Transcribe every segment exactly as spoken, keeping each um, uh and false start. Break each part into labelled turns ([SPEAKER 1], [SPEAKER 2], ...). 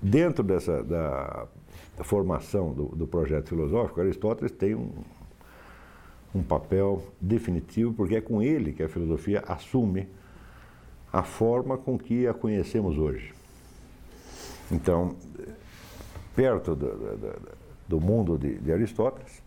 [SPEAKER 1] Dentro dessa da, da formação do, do projeto filosófico, Aristóteles tem um, um papel definitivo, porque é com ele que a filosofia assume a forma com que a conhecemos hoje. Então, perto do, do, do mundo de, de Aristóteles,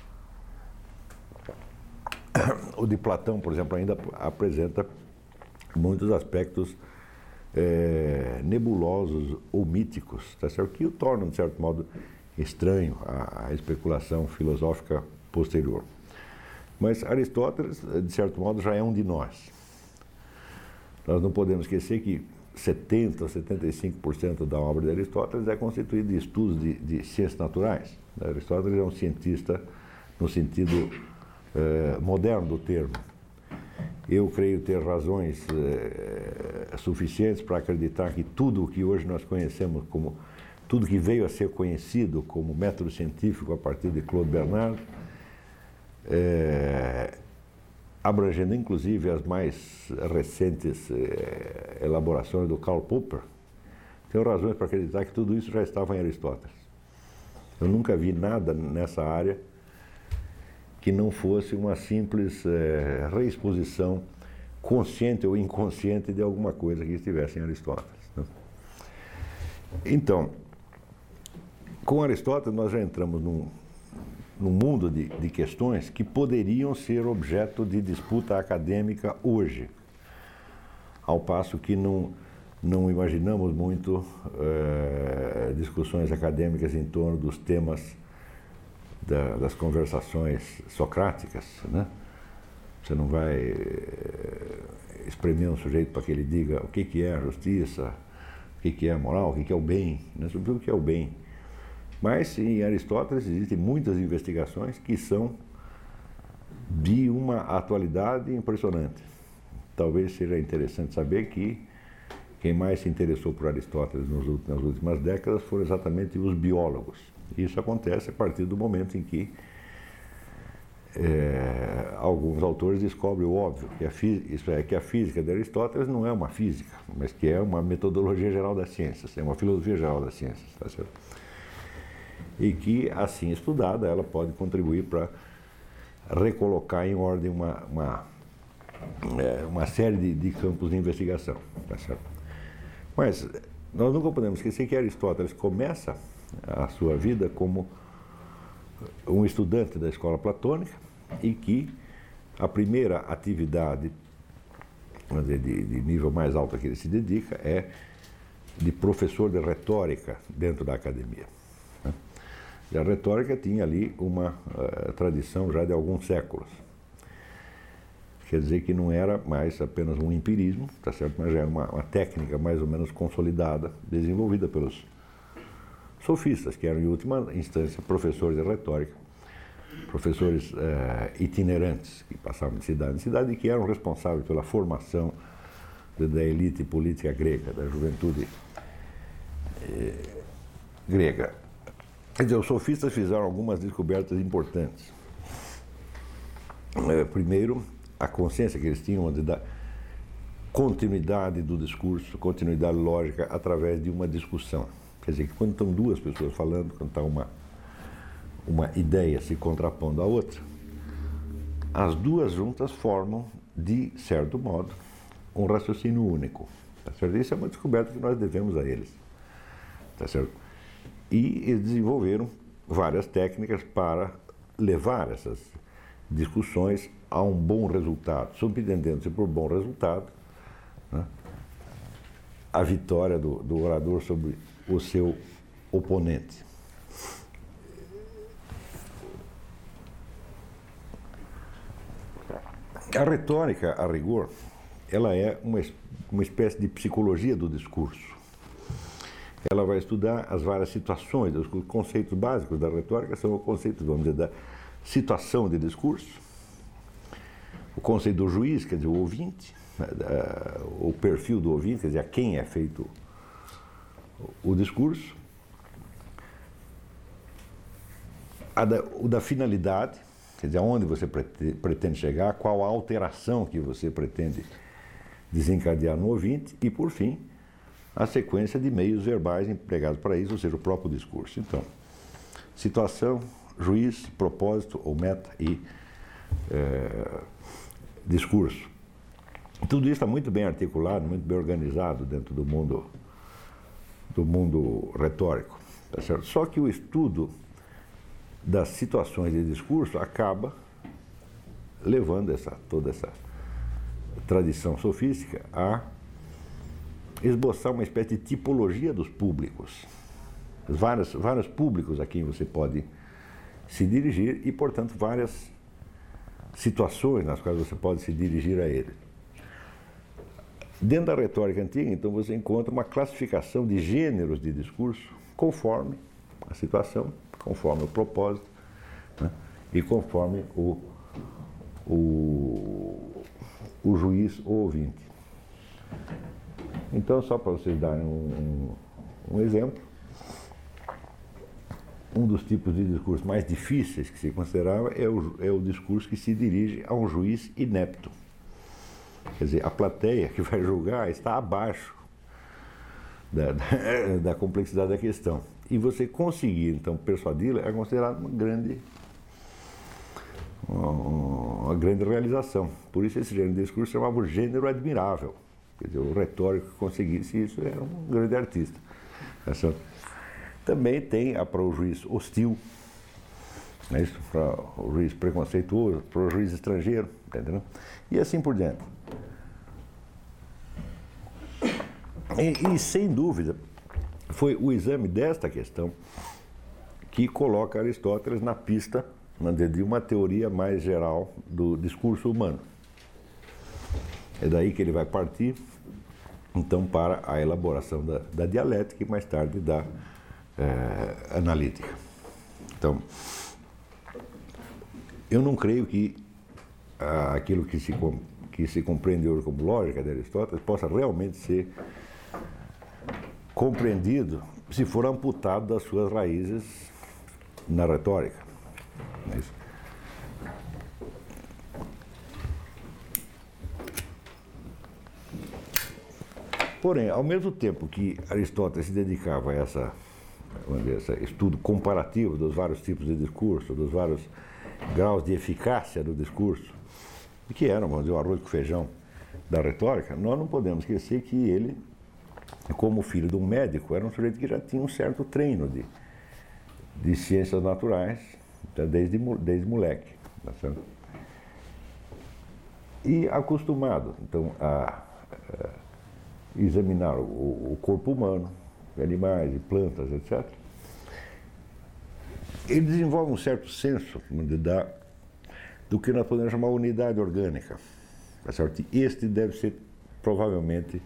[SPEAKER 1] o de Platão, por exemplo, ainda apresenta muitos aspectos é, nebulosos ou míticos, tá certo? Que o tornam, de certo modo, estranho à, à especulação filosófica posterior. Mas Aristóteles, de certo modo, já é um de nós. Nós não podemos esquecer que setenta por cento, setenta e cinco por cento da obra de Aristóteles é constituída de estudos de, de ciências naturais. Aristóteles é um cientista no sentido eh, moderno do termo. Eu creio ter razões eh, suficientes para acreditar que tudo o que hoje nós conhecemos como, tudo que veio a ser conhecido como método científico a partir de Claude Bernard, eh, abrangendo inclusive as mais recentes eh, elaborações do Karl Popper, tenho razões para acreditar que tudo isso já estava em Aristóteles. Eu nunca vi nada nessa área que não fosse uma simples eh, reexposição consciente ou inconsciente de alguma coisa que estivesse em Aristóteles, né? Então, com Aristóteles nós já entramos num, num mundo de, de questões que poderiam ser objeto de disputa acadêmica hoje, ao passo que não, não imaginamos muito eh, discussões acadêmicas em torno dos temas Da, das conversações socráticas, né? Você não vai eh, espremer um sujeito para que ele diga o que, que é a justiça, o que, que é a moral, o que, que é o bem, né? Sobre o que é o bem. Mas em Aristóteles existem muitas investigações que são de uma atualidade impressionante. Talvez seja interessante saber que quem mais se interessou por Aristóteles nas últimas décadas foram exatamente os biólogos. Isso acontece a partir do momento em que é, alguns autores descobrem o óbvio, que a, isso é, que a física de Aristóteles não é uma física, mas que é uma metodologia geral das ciências, é uma filosofia geral das ciências, tá certo? E que, assim estudada, ela pode contribuir para recolocar em ordem uma, uma, é, uma série de, de campos de investigação, tá certo? Mas nós nunca podemos esquecer que Aristóteles começa a sua vida como um estudante da escola platônica e que a primeira atividade, vamos dizer, de, de nível mais alto a que ele se dedica é de professor de retórica dentro da academia, né? E a retórica tinha ali uma uh, tradição já de alguns séculos. Quer dizer que não era mais apenas um empirismo, tá certo? Mas já era uma, uma técnica mais ou menos consolidada, desenvolvida pelos sofistas, que eram, em última instância, professores de retórica, professores eh, itinerantes, que passavam de cidade em cidade e que eram responsáveis pela formação de, da elite política grega, da juventude eh, grega. Quer dizer, os sofistas fizeram algumas descobertas importantes. Eh, primeiro, a consciência que eles tinham de dar continuidade do discurso, continuidade lógica através de uma discussão. Quer dizer, que quando estão duas pessoas falando, quando está uma, uma ideia se contrapondo à outra, as duas juntas formam, de certo modo, um raciocínio único. Tá certo? Isso é uma descoberta que nós devemos a eles. Tá certo? E eles desenvolveram várias técnicas para levar essas discussões a um bom resultado, subentendendo-se por bom resultado, né, a vitória do, do orador sobre o seu oponente. A retórica, a rigor, ela é uma, uma espécie de psicologia do discurso. Ela vai estudar as várias situações, os conceitos básicos da retórica são os conceitos, vamos dizer, da situação de discurso, o conceito do juiz, quer dizer, o ouvinte, o perfil do ouvinte, quer dizer, a quem é feito o discurso, a da, o da finalidade, quer dizer, aonde você pretende chegar, qual a alteração que você pretende desencadear no ouvinte, e, por fim, a sequência de meios verbais empregados para isso, ou seja, o próprio discurso. Então, situação, juiz, propósito ou meta e é, discurso. Tudo isso está muito bem articulado, muito bem organizado dentro do mundo, do mundo retórico. Tá certo? Só que o estudo das situações de discurso acaba levando essa, toda essa tradição sofística a esboçar uma espécie de tipologia dos públicos. Vários, vários públicos a quem você pode se dirigir e, portanto, várias situações nas quais você pode se dirigir a ele. Dentro da retórica antiga, então, você encontra uma classificação de gêneros de discurso conforme a situação, conforme o propósito, né, e conforme o, o, o juiz ou ouvinte. Então, só para vocês darem um, um, um exemplo, um dos tipos de discurso mais difíceis que se considerava é o, é o discurso que se dirige a um juiz inepto. Quer dizer, a plateia que vai julgar está abaixo da, da, da complexidade da questão. E você conseguir, então, persuadi-la é considerado uma grande, uma, uma grande realização. Por isso esse gênero de discurso chamava o gênero admirável. Quer dizer, o retórico que conseguisse isso era um grande artista. Também tem a para o juiz hostil, né, isso, para o juiz preconceituoso, para o juiz estrangeiro, entendeu? E assim por diante. E, e sem dúvida, foi o exame desta questão que coloca Aristóteles na pista de uma teoria mais geral do discurso humano. É daí que ele vai partir, então, para a elaboração da, da dialética e mais tarde da é, analítica. Então, eu não creio que ah, aquilo que se, que se compreende hoje como lógica de Aristóteles possa realmente ser compreendido se for amputado das suas raízes na retórica. Não é isso? Porém, ao mesmo tempo que Aristóteles se dedicava a essa, vamos dizer, esse estudo comparativo dos vários tipos de discurso, dos vários graus de eficácia do discurso, que eram, vamos dizer, o arroz com feijão da retórica, nós não podemos esquecer que ele, como filho de um médico, era um sujeito que já tinha um certo treino de, de ciências naturais, desde, desde moleque. Tá certo? E acostumado, então, a, a examinar o, o corpo humano, animais e plantas, etcétera, ele desenvolve um certo senso da, do que nós podemos chamar de unidade orgânica. Tá certo? Este deve ser, provavelmente,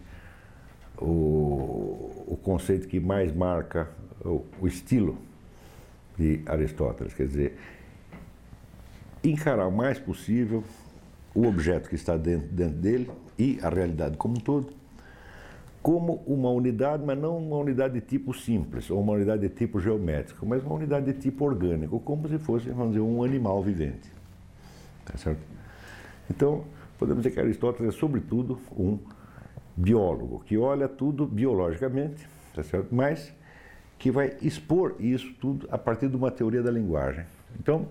[SPEAKER 1] o, o conceito que mais marca o, o estilo de Aristóteles. Quer dizer, encarar o mais possível o objeto que está dentro, dentro dele e a realidade como um todo, como uma unidade, mas não uma unidade de tipo simples, ou uma unidade de tipo geométrico, mas uma unidade de tipo orgânico, como se fosse, vamos dizer, um animal vivente. Tá certo? Então, podemos dizer que Aristóteles é, sobretudo, um biólogo, que olha tudo biologicamente, tá certo? Mas que vai expor isso tudo a partir de uma teoria da linguagem. Então,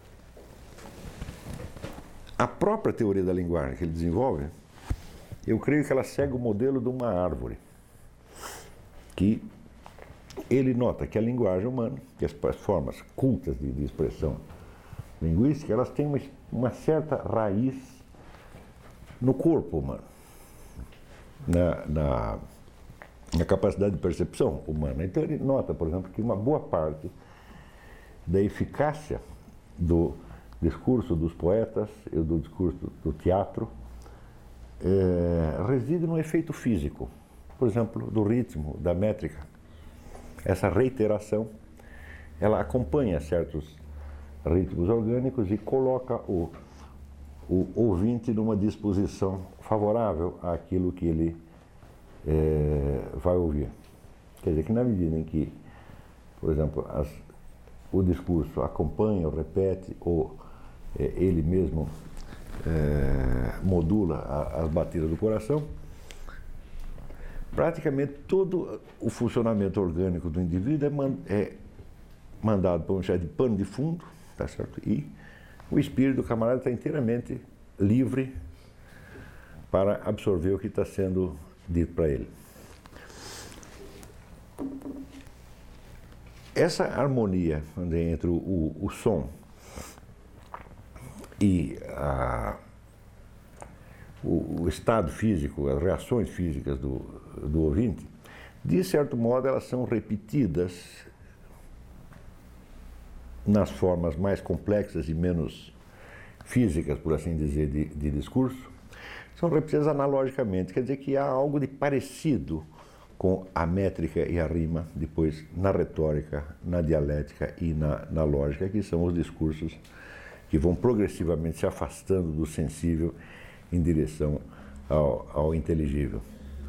[SPEAKER 1] a própria teoria da linguagem que ele desenvolve, eu creio que ela segue o modelo de uma árvore, que ele nota que a linguagem humana, que as formas cultas de, de expressão linguística, elas têm uma, uma certa raiz no corpo humano, na, na, na capacidade de percepção humana. Então ele nota, por exemplo, que uma boa parte da eficácia do discurso dos poetas e do discurso do teatro É, reside no efeito físico, por exemplo, do ritmo, da métrica. Essa reiteração, ela acompanha certos ritmos orgânicos e coloca o, o ouvinte numa disposição favorável àquilo que ele é, vai ouvir. Quer dizer que na medida em que, por exemplo, as, o discurso acompanha, ou repete, ou é, ele mesmo É, modula a, as batidas do coração, praticamente todo o funcionamento orgânico do indivíduo é, man, é mandado por um chefe de pano de fundo, tá certo? E o espírito do camarada está inteiramente livre para absorver o que está sendo dito para ele. Essa harmonia entre o, o, o som e a, o, o estado físico, as reações físicas do, do ouvinte, de certo modo elas são repetidas nas formas mais complexas e menos físicas, por assim dizer, de, de discurso, são repetidas analogicamente, quer dizer que há algo de parecido com a métrica e a rima, depois na retórica, na dialética e na, na lógica, que são os discursos que vão progressivamente se afastando do sensível em direção ao, ao inteligível.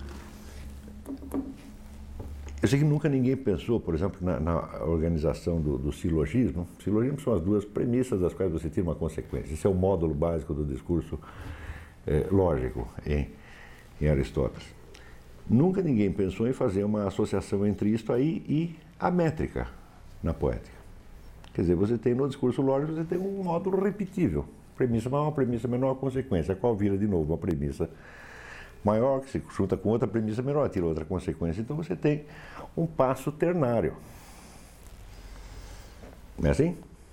[SPEAKER 1] Eu sei que nunca ninguém pensou, por exemplo, na, na organização do, do silogismo. Silogismo são as duas premissas das quais você tira uma consequência. Esse é o módulo básico do discurso eh, lógico em, em Aristóteles. Nunca ninguém pensou em fazer uma associação entre isto aí e a métrica na poética. Quer dizer, você tem no discurso lógico, você tem um módulo repetível. Premissa maior, premissa menor, consequência, a qual vira de novo uma premissa maior, que se junta com outra premissa menor, tira outra consequência. Então você tem um passo ternário. Não é assim?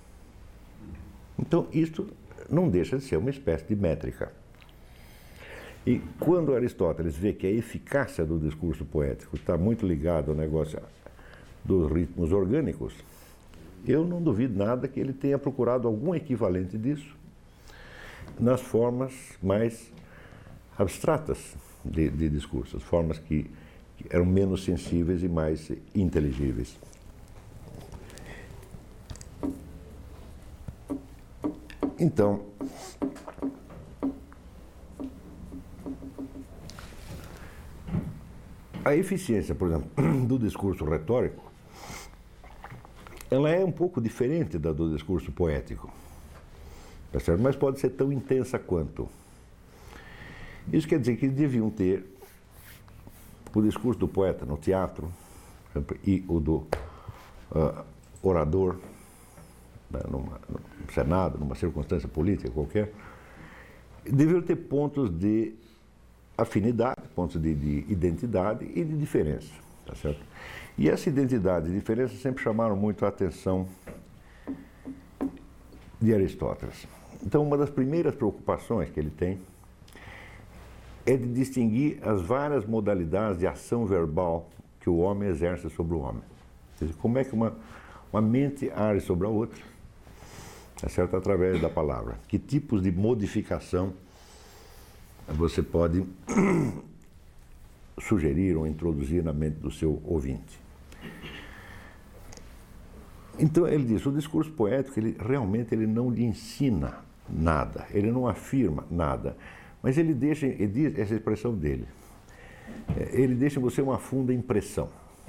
[SPEAKER 1] Então isto não deixa de ser uma espécie de métrica. E quando Aristóteles vê que a eficácia do discurso poético está muito ligado ao negócio dos ritmos orgânicos, eu não duvido nada que ele tenha procurado algum equivalente disso nas formas mais abstratas de, de discurso, as formas que, que eram menos sensíveis e mais inteligíveis. Então, a eficiência, por exemplo, do discurso retórico, ela é um pouco diferente da do discurso poético, tá certo? Mas pode ser tão intensa quanto. Isso quer dizer que deviam ter o discurso do poeta no teatro, por exemplo, e o do uh, orador, né, numa, no Senado, numa circunstância política qualquer, deviam ter pontos de afinidade, pontos de, de identidade e de diferença, tá certo? E essa identidade e diferença sempre chamaram muito a atenção de Aristóteles. Então, uma das primeiras preocupações que ele tem é de distinguir as várias modalidades de ação verbal que o homem exerce sobre o homem. Quer dizer, como é que uma, uma mente age sobre a outra, tá certo? Através da palavra. Que tipos de modificação você pode sugerir ou introduzir na mente do seu ouvinte. Então ele diz, o discurso poético, ele realmente ele não lhe ensina nada, ele não afirma nada, mas ele deixa, ele diz, essa expressão dele, ele deixa em você uma funda impressão.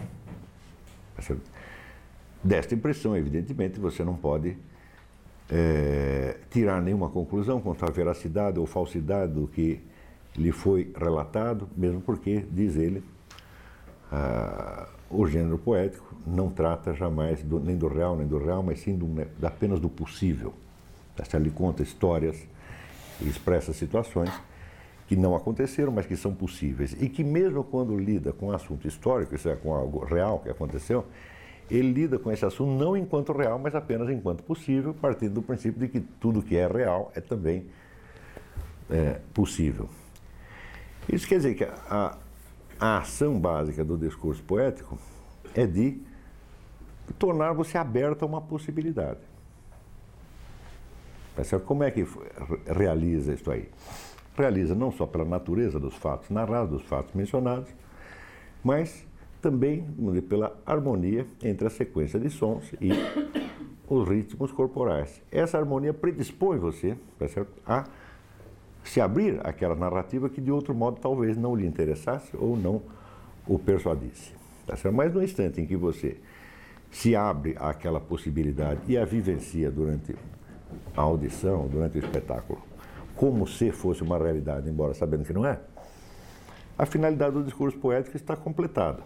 [SPEAKER 1] Desta impressão, evidentemente, você não pode É, tirar nenhuma conclusão quanto à veracidade ou falsidade do que lhe foi relatado, mesmo porque, diz ele, ah, o gênero poético não trata jamais do, nem do real, nem do real, mas sim do, apenas do possível. Ele conta histórias e expressa situações que não aconteceram, mas que são possíveis. E que mesmo quando lida com um assunto histórico, isso é, com algo real que aconteceu, ele lida com esse assunto não enquanto real, mas apenas enquanto possível, partindo do princípio de que tudo que é real é também é, possível. Isso quer dizer que a, a ação básica do discurso poético é de tornar você aberto a uma possibilidade. Como é que realiza isso aí? Realiza não só pela natureza dos fatos narrados, dos fatos mencionados, mas também pela harmonia entre a sequência de sons e os ritmos corporais. Essa harmonia predispõe você, tá certo, a se abrir àquela narrativa que de outro modo talvez não lhe interessasse ou não o persuadisse. Tá certo? Mas no instante em que você se abre àquela possibilidade e a vivencia durante a audição, durante o espetáculo, como se fosse uma realidade, embora sabendo que não é, a finalidade do discurso poético está completada.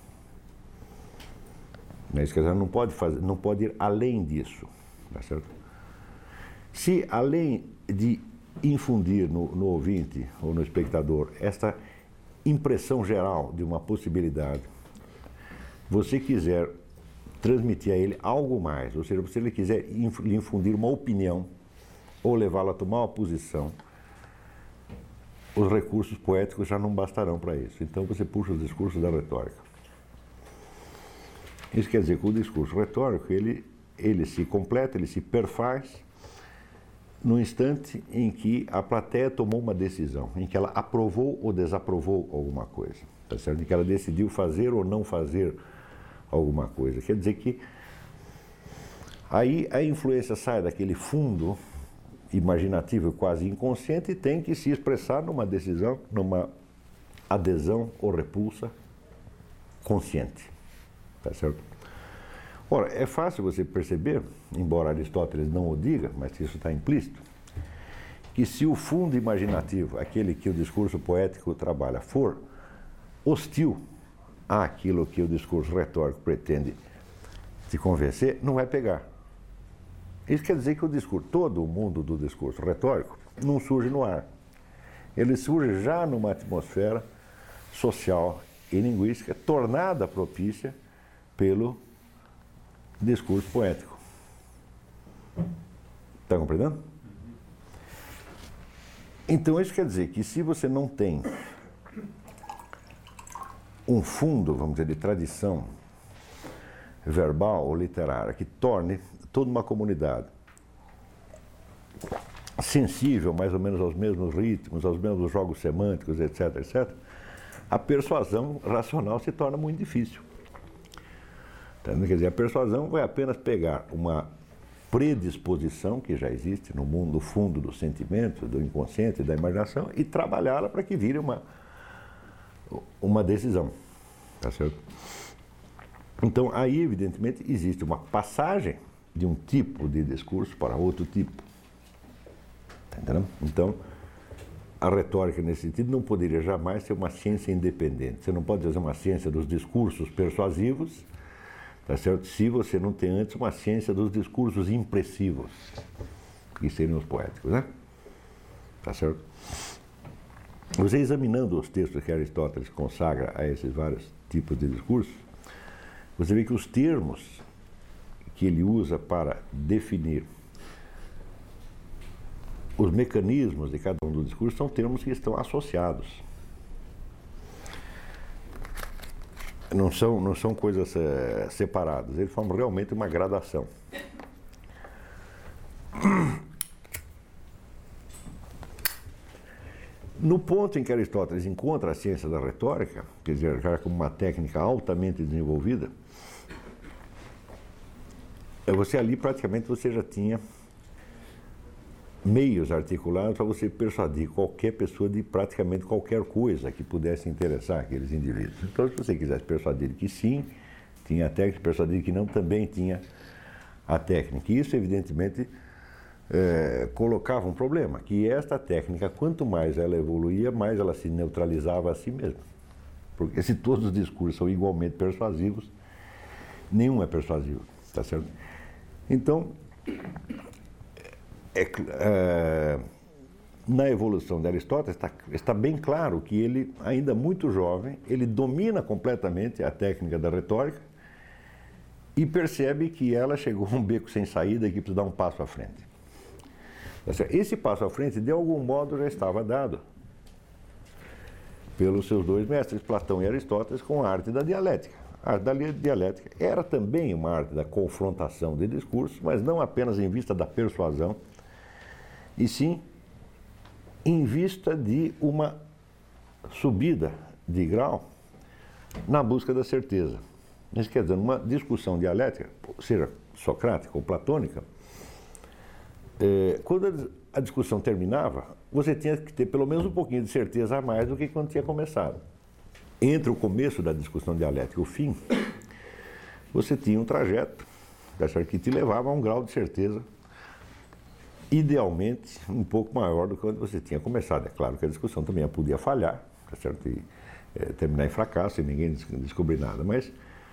[SPEAKER 1] Mas, quer dizer, não pode fazer, não pode ir além disso, tá certo? Se além de infundir no, no ouvinte ou no espectador esta impressão geral de uma possibilidade, você quiser transmitir a ele algo mais, ou seja, se ele quiser lhe infundir uma opinião ou levá-lo a tomar uma posição, os recursos poéticos já não bastarão para isso. Então você puxa os discursos da retórica. Isso quer dizer que o discurso retórico, ele, ele se completa, ele se perfaz no instante em que a plateia tomou uma decisão, em que ela aprovou ou desaprovou alguma coisa, tá certo? Em que ela decidiu fazer ou não fazer alguma coisa. Quer dizer que aí a influência sai daquele fundo imaginativo, quase inconsciente, e tem que se expressar numa decisão, numa adesão ou repulsa consciente, tá certo? Ora, é fácil você perceber, embora Aristóteles não o diga, mas isso está implícito, que se o fundo imaginativo, aquele que o discurso poético trabalha, for hostil àquilo que o discurso retórico pretende te convencer, não vai pegar. Isso quer dizer que o discurso, todo o mundo do discurso retórico não surge no ar. Ele surge já numa atmosfera social e linguística tornada propícia pelo discurso poético. Está compreendendo? Então isso quer dizer que se você não tem um fundo, vamos dizer, de tradição verbal ou literária que torne toda uma comunidade sensível mais ou menos aos mesmos ritmos, aos mesmos jogos semânticos, etc, etcétera, a persuasão racional se torna muito difícil. Quer dizer, a persuasão vai apenas pegar uma predisposição que já existe no mundo, no fundo do sentimento, do inconsciente, da imaginação, e trabalhá-la para que vire uma, uma decisão. Tá certo? Então, aí, evidentemente, existe uma passagem de um tipo de discurso para outro tipo. Tá entendendo? Então, a retórica, nesse sentido, não poderia jamais ser uma ciência independente. Você não pode fazer uma ciência dos discursos persuasivos, tá certo? Se você não tem antes uma ciência dos discursos impressivos, que seriam os poéticos, né? Tá certo? Você examinando os textos que Aristóteles consagra a esses vários tipos de discursos, você vê que os termos que ele usa para definir os mecanismos de cada um dos discursos são termos que estão associados. Não são, não são coisas é, separadas, eles formam realmente uma gradação. No ponto em que Aristóteles encontra a ciência da retórica, quer dizer, já como uma técnica altamente desenvolvida, você ali praticamente você já tinha meios articulados para você persuadir qualquer pessoa de praticamente qualquer coisa que pudesse interessar aqueles indivíduos. Então, se você quisesse persuadir que sim, tinha a técnica, persuadir que não, também tinha a técnica. E isso, evidentemente, é, colocava um problema, que esta técnica, quanto mais ela evoluía, mais ela se neutralizava a si mesma. Porque se todos os discursos são igualmente persuasivos, nenhum é persuasivo, tá certo? Então, é, é, na evolução de Aristóteles está, está bem claro que ele, ainda muito jovem, ele domina completamente a técnica da retórica e percebe que ela chegou a um beco sem saída e que precisa dar um passo à frente. Esse passo à frente, de algum modo, já estava dado pelos seus dois mestres, Platão e Aristóteles, com a arte da dialética. A arte da dialética era também uma arte da confrontação de discursos, mas não apenas em vista da persuasão, e sim em vista de uma subida de grau na busca da certeza. Isso quer dizer, numa discussão dialética, seja socrática ou platônica, é, quando a discussão terminava, você tinha que ter pelo menos um pouquinho de certeza a mais do que quando tinha começado. Entre o começo da discussão dialética e o fim, você tinha um trajeto que te levava a um grau de certeza idealmente um pouco maior do que quando você tinha começado. É claro que a discussão também podia falhar, tá certo? E é, terminar em fracasso e ninguém descobrir nada. Mas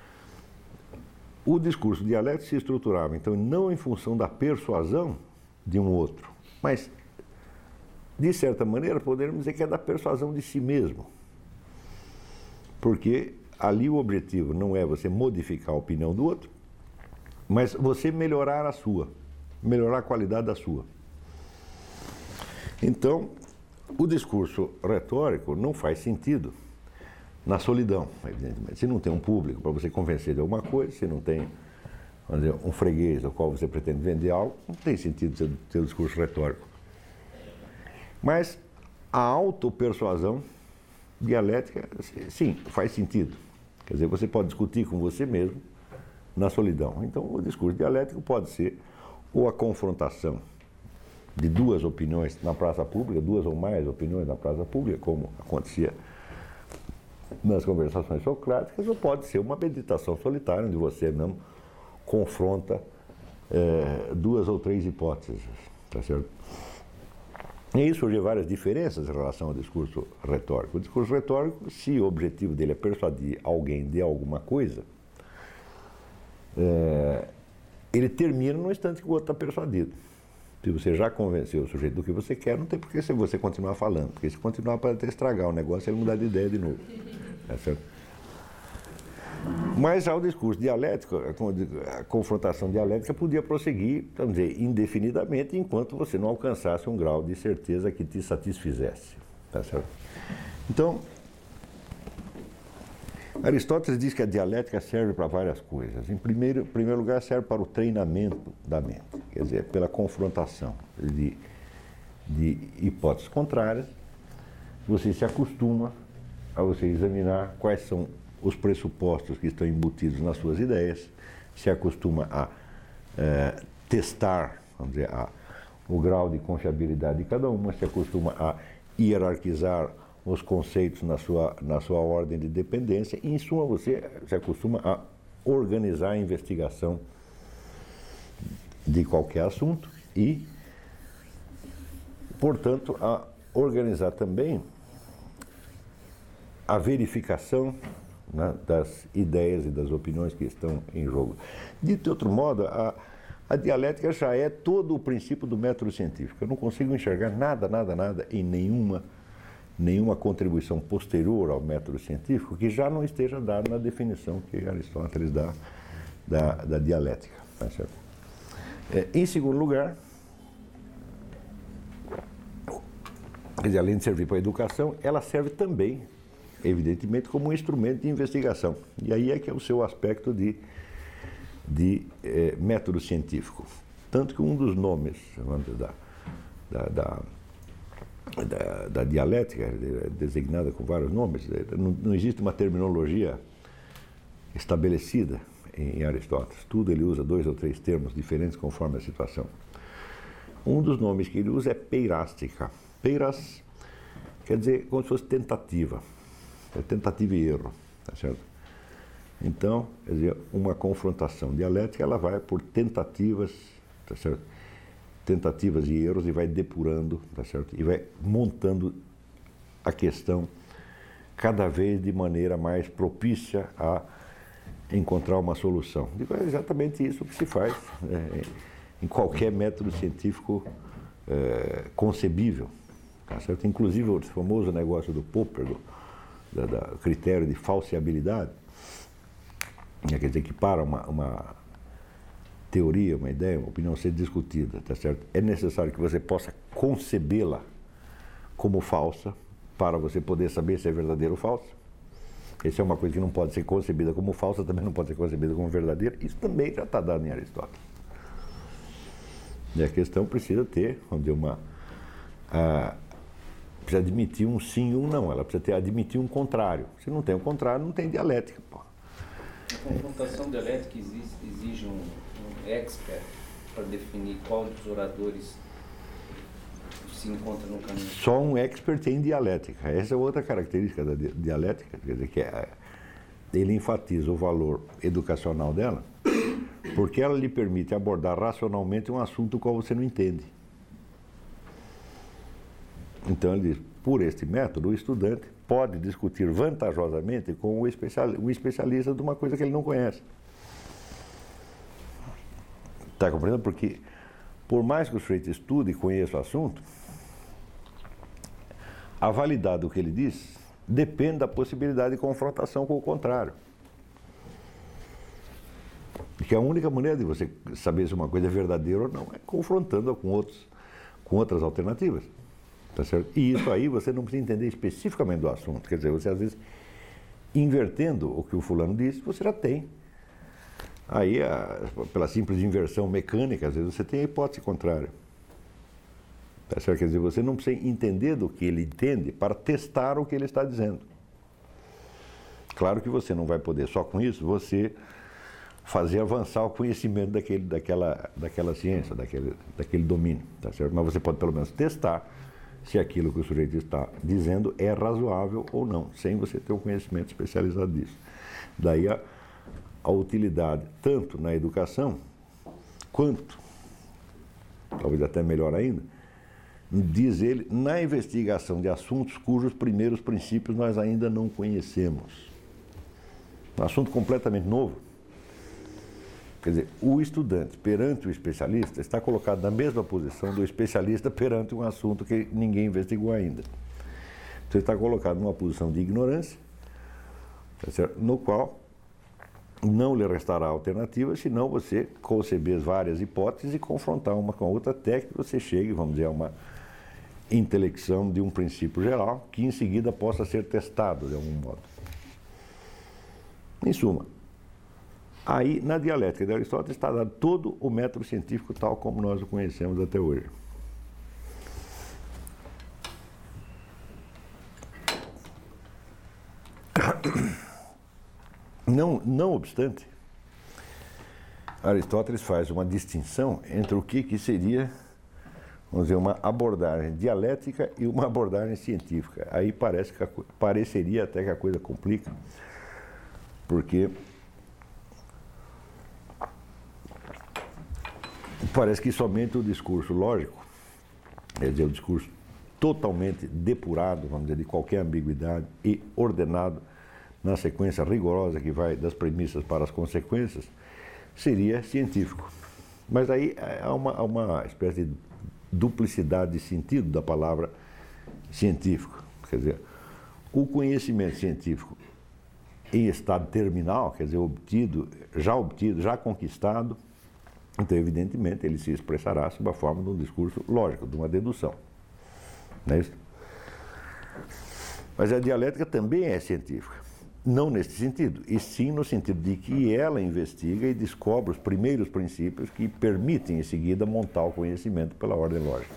[SPEAKER 1] o discurso dialético se estruturava, então, não em função da persuasão de um outro, mas, de certa maneira, poderíamos dizer que é da persuasão de si mesmo. Porque ali o objetivo não é você modificar a opinião do outro, mas você melhorar a sua, melhorar a qualidade da sua. Então, o discurso retórico não faz sentido na solidão, evidentemente. Se não tem um público para você convencer de alguma coisa, se não tem, vamos dizer, um freguês ao qual você pretende vender algo, não tem sentido ter, ter um discurso retórico. Mas a autopersuasão dialética, sim, faz sentido. Quer dizer, você pode discutir com você mesmo na solidão. Então, o discurso dialético pode ser ou a confrontação de duas opiniões na praça pública, duas ou mais opiniões na praça pública, como acontecia nas conversações socráticas, ou pode ser uma meditação solitária, onde você não confronta é, duas ou três hipóteses, tá certo? E aí surgem várias diferenças em relação ao discurso retórico. O discurso retórico, se o objetivo dele é persuadir alguém de alguma coisa, é, ele termina no instante que o outro está persuadido. Se você já convenceu o sujeito do que você quer, não tem por que você continuar falando, porque se continuar pode até estragar o negócio e ele mudar de ideia de novo. É certo? Mas já o discurso dialético, a confrontação dialética podia prosseguir, vamos dizer, indefinidamente, enquanto você não alcançasse um grau de certeza que te satisfizesse. Tá certo? Então, Aristóteles diz que a dialética serve para várias coisas. Em primeiro, em primeiro lugar, serve para o treinamento da mente, quer dizer, pela confrontação de, de hipóteses contrárias, você se acostuma a você examinar quais são os pressupostos que estão embutidos nas suas ideias, se acostuma a é, testar, vamos dizer, a, o grau de confiabilidade de cada uma, se acostuma a hierarquizar os conceitos na sua, na sua ordem de dependência e, em suma, você se acostuma a organizar a investigação de qualquer assunto e, portanto, a organizar também a verificação, né, das ideias e das opiniões que estão em jogo. Dito de outro modo, a, a dialética já é todo o princípio do método científico. Eu não consigo enxergar nada, nada, nada em nenhuma nenhuma contribuição posterior ao método científico que já não esteja dada na definição que Aristóteles dá da, da dialética. Tá certo? É, em segundo lugar, quer dizer, além de servir para a educação, ela serve também, evidentemente, como um instrumento de investigação. E aí é que é o seu aspecto de, de é, método científico. Tanto que um dos nomes, vamos dizer, da, da, da Da, da dialética, designada com vários nomes, não, não existe uma terminologia estabelecida em, em Aristóteles. Tudo ele usa dois ou três termos diferentes conforme a situação. Um dos nomes que ele usa é peirástica. Peiras quer dizer como se fosse tentativa. É tentativa e erro, tá certo? Então, quer dizer, uma confrontação dialética, ela vai por tentativas, tá certo? Tentativas e erros e vai depurando, tá certo? E vai montando a questão cada vez de maneira mais propícia a encontrar uma solução. E é exatamente isso que se faz é, em qualquer método científico é, concebível, tá certo? Inclusive o famoso negócio do Popper, do da, da critério de falseabilidade, quer dizer, que para uma, uma teoria, uma ideia, uma opinião ser discutida, tá certo? É necessário que você possa concebê-la como falsa para você poder saber se é verdadeira ou falsa. Essa é uma coisa que não pode ser concebida como falsa, também não pode ser concebida como verdadeira. Isso também já está dado em Aristóteles. E a questão precisa ter, vamos dizer, uma... A, precisa admitir um sim e um não. Ela precisa ter, admitir um contrário. Se não tem o contrário, não tem dialética. Pô.
[SPEAKER 2] A confrontação dialética exige, exige um, um expert para definir qual dos oradores se encontra no caminho.
[SPEAKER 1] Só um expert em dialética. Essa é outra característica da dialética, quer dizer, que é, ele enfatiza o valor educacional dela, porque ela lhe permite abordar racionalmente um assunto qual você não entende. Então ele diz, por este método, o estudante pode discutir vantajosamente com o especialista de uma coisa que ele não conhece. Está compreendendo? Porque, por mais que o sujeito estude e conheça o assunto, a validade do que ele diz depende da possibilidade de confrontação com o contrário. Porque a única maneira de você saber se uma coisa é verdadeira ou não é confrontando-a com, outros, com outras alternativas. Tá certo? E isso aí você não precisa entender especificamente do assunto. Quer dizer, você às vezes, invertendo o que o fulano disse, você já tem. Aí, a, pela simples inversão mecânica, às vezes você tem a hipótese contrária. Tá certo? Quer dizer, você não precisa entender do que ele entende para testar o que ele está dizendo. Claro que você não vai poder, só com isso, você fazer avançar o conhecimento daquele, daquela, daquela ciência, daquele, daquele domínio. Tá certo? Mas você pode pelo menos testar se aquilo que o sujeito está dizendo é razoável ou não, sem você ter um conhecimento especializado disso. Daí a, a utilidade, tanto na educação, quanto, talvez até melhor ainda, diz ele, na investigação de assuntos cujos primeiros princípios nós ainda não conhecemos. Um assunto completamente novo. Quer dizer, o estudante perante o especialista está colocado na mesma posição do especialista perante um assunto que ninguém investigou ainda. Então, ele está colocado numa posição de ignorância, tá certo? No qual não lhe restará alternativa, senão você conceber várias hipóteses e confrontar uma com a outra até que você chegue, vamos dizer, a uma intelecção de um princípio geral que em seguida possa ser testado de algum modo. Em suma, aí, na dialética de Aristóteles está dado todo o método científico tal como nós o conhecemos até hoje. Não, não obstante, Aristóteles faz uma distinção entre o que, que seria, vamos dizer, uma abordagem dialética e uma abordagem científica. Aí parece que a, pareceria até que a coisa complica, porque parece que somente o discurso lógico, quer dizer, o discurso totalmente depurado, vamos dizer, de qualquer ambiguidade e ordenado na sequência rigorosa que vai das premissas para as consequências, seria científico. Mas aí há uma, há uma espécie de duplicidade de sentido da palavra científico. Quer dizer, o conhecimento científico em estado terminal, quer dizer, obtido, já obtido, já conquistado, então, evidentemente, ele se expressará sob a forma de um discurso lógico, de uma dedução. Não é isso? Mas a dialética também é científica. Não nesse sentido, e sim no sentido de que ela investiga e descobre os primeiros princípios que permitem, em seguida, montar o conhecimento pela ordem lógica.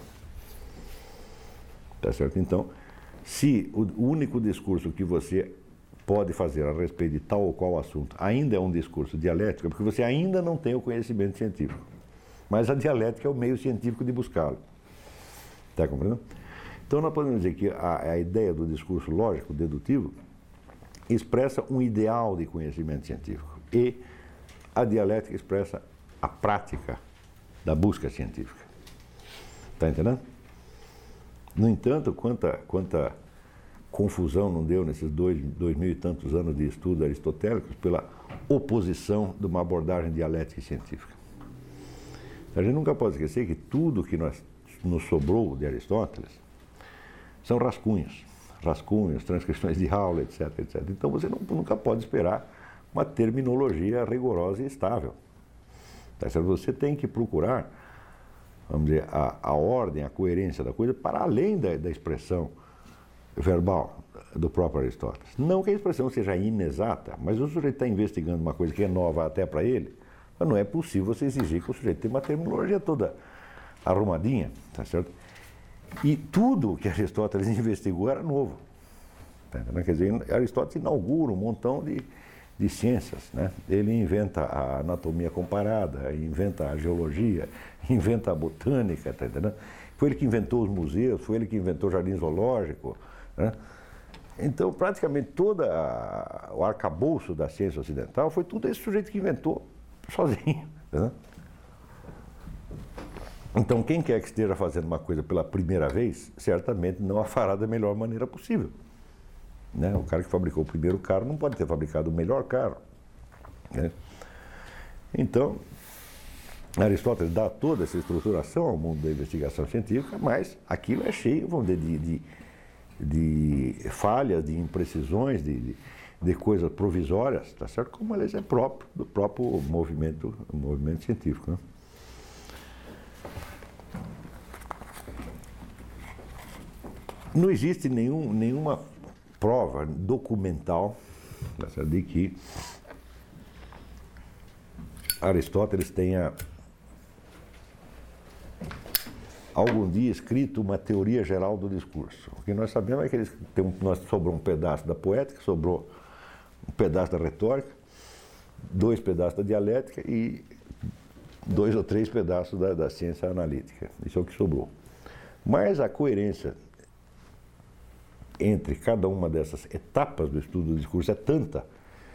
[SPEAKER 1] Tá certo? Então, se o único discurso que você pode fazer a respeito de tal ou qual assunto ainda é um discurso dialético, é porque você ainda não tem o conhecimento científico. Mas a dialética é o meio científico de buscá-lo. Está compreendendo? Então, nós podemos dizer que a, a ideia do discurso lógico, dedutivo, expressa um ideal de conhecimento científico e a dialética expressa a prática da busca científica. Está entendendo? No entanto, quanta, quanta confusão não deu nesses dois, dois mil e tantos anos de estudo aristotélicos pela oposição de uma abordagem dialética e científica. A gente nunca pode esquecer que tudo que nós, nos sobrou de Aristóteles são rascunhos. rascunhos, transcrições de aula, etc, etcétera. Então você não, nunca pode esperar uma terminologia rigorosa e estável. Tá certo? Você tem que procurar, vamos dizer, a, a ordem, a coerência da coisa para além da, da expressão verbal do próprio Aristóteles. Não que a expressão seja inexata, mas o sujeito está investigando uma coisa que é nova até para ele, mas não é possível você exigir que o sujeito tenha uma terminologia toda arrumadinha, tá certo? E tudo que Aristóteles investigou era novo. Quer dizer, Aristóteles inaugura um montão de, de ciências, né? Ele inventa a anatomia comparada, inventa a geologia, inventa a botânica, tá entendendo? Foi ele que inventou os museus, foi ele que inventou o jardim zoológico, né? Então, praticamente todo o arcabouço da ciência ocidental foi tudo esse sujeito que inventou sozinho, né? Então, quem quer que esteja fazendo uma coisa pela primeira vez, certamente não a fará da melhor maneira possível. Né? O cara que fabricou o primeiro carro não pode ter fabricado o melhor carro. Né? Então, Aristóteles dá toda essa estruturação ao mundo da investigação científica, mas aquilo é cheio, vamos dizer, de, de, de falhas, de imprecisões, de, de, de coisas provisórias, tá certo? Como aliás é próprio do próprio movimento, movimento científico. Né? Não existe nenhum, nenhuma prova documental, tá certo, de que Aristóteles tenha algum dia escrito uma teoria geral do discurso. O que nós sabemos é que ele tem um, nós sobrou um pedaço da poética, sobrou um pedaço da retórica, dois pedaços da dialética e dois ou três pedaços da, da ciência analítica. Isso é o que sobrou. Mas a coerência entre cada uma dessas etapas do estudo do discurso é tanta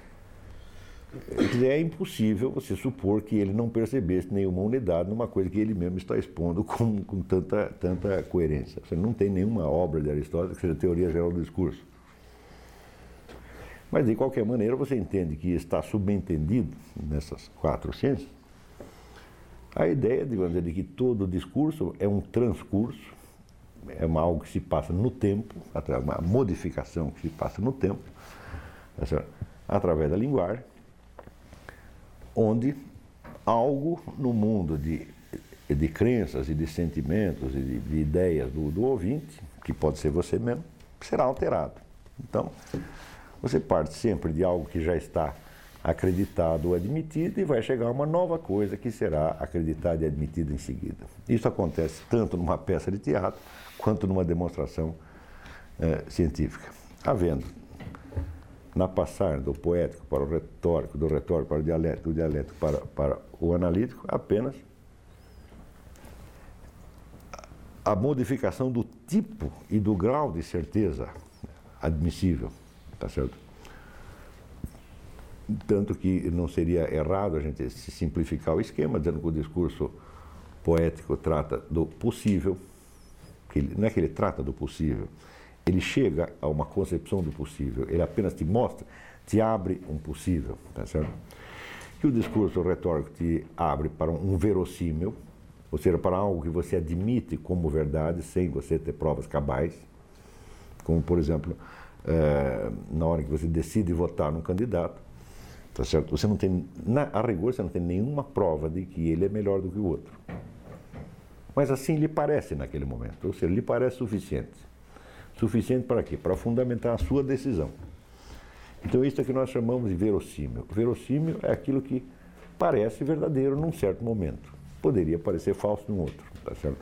[SPEAKER 1] que é impossível você supor que ele não percebesse nenhuma unidade numa coisa que ele mesmo está expondo com, com tanta, tanta coerência. Você não tem nenhuma obra de Aristóteles que seja teoria geral do discurso. Mas, de qualquer maneira, você entende que está subentendido nessas quatro ciências a ideia de, vamos dizer, de que todo discurso é um transcurso, é uma, algo que se passa no tempo, uma modificação que se passa no tempo, através da linguagem, onde algo no mundo de, de crenças e de sentimentos e de, de ideias do, do ouvinte, que pode ser você mesmo, será alterado. Então, você parte sempre de algo que já está acreditado ou admitido e vai chegar a uma nova coisa que será acreditada e admitida em seguida. Isso acontece tanto numa peça de teatro quanto numa demonstração eh, científica. Havendo, na passagem do poético para o retórico, do retórico para o dialético, do dialético para, para o analítico, apenas a modificação do tipo e do grau de certeza admissível, tá certo? Tanto que não seria errado a gente se simplificar o esquema, dizendo que o discurso poético trata do possível, que ele, não é que ele trata do possível, ele chega a uma concepção do possível, ele apenas te mostra, te abre um possível, tá certo? Que o discurso retórico te abre para um verossímil, ou seja, para algo que você admite como verdade, sem você ter provas cabais, como, por exemplo, é, na hora que você decide votar num candidato, tá certo? Você não tem, na, a rigor, você não tem nenhuma prova de que ele é melhor do que o outro. Mas assim lhe parece naquele momento, ou seja, lhe parece suficiente. Suficiente para quê? Para fundamentar a sua decisão. Então isso é que nós chamamos de verossímil. Verossímil é aquilo que parece verdadeiro num certo momento. Poderia parecer falso num outro, tá certo?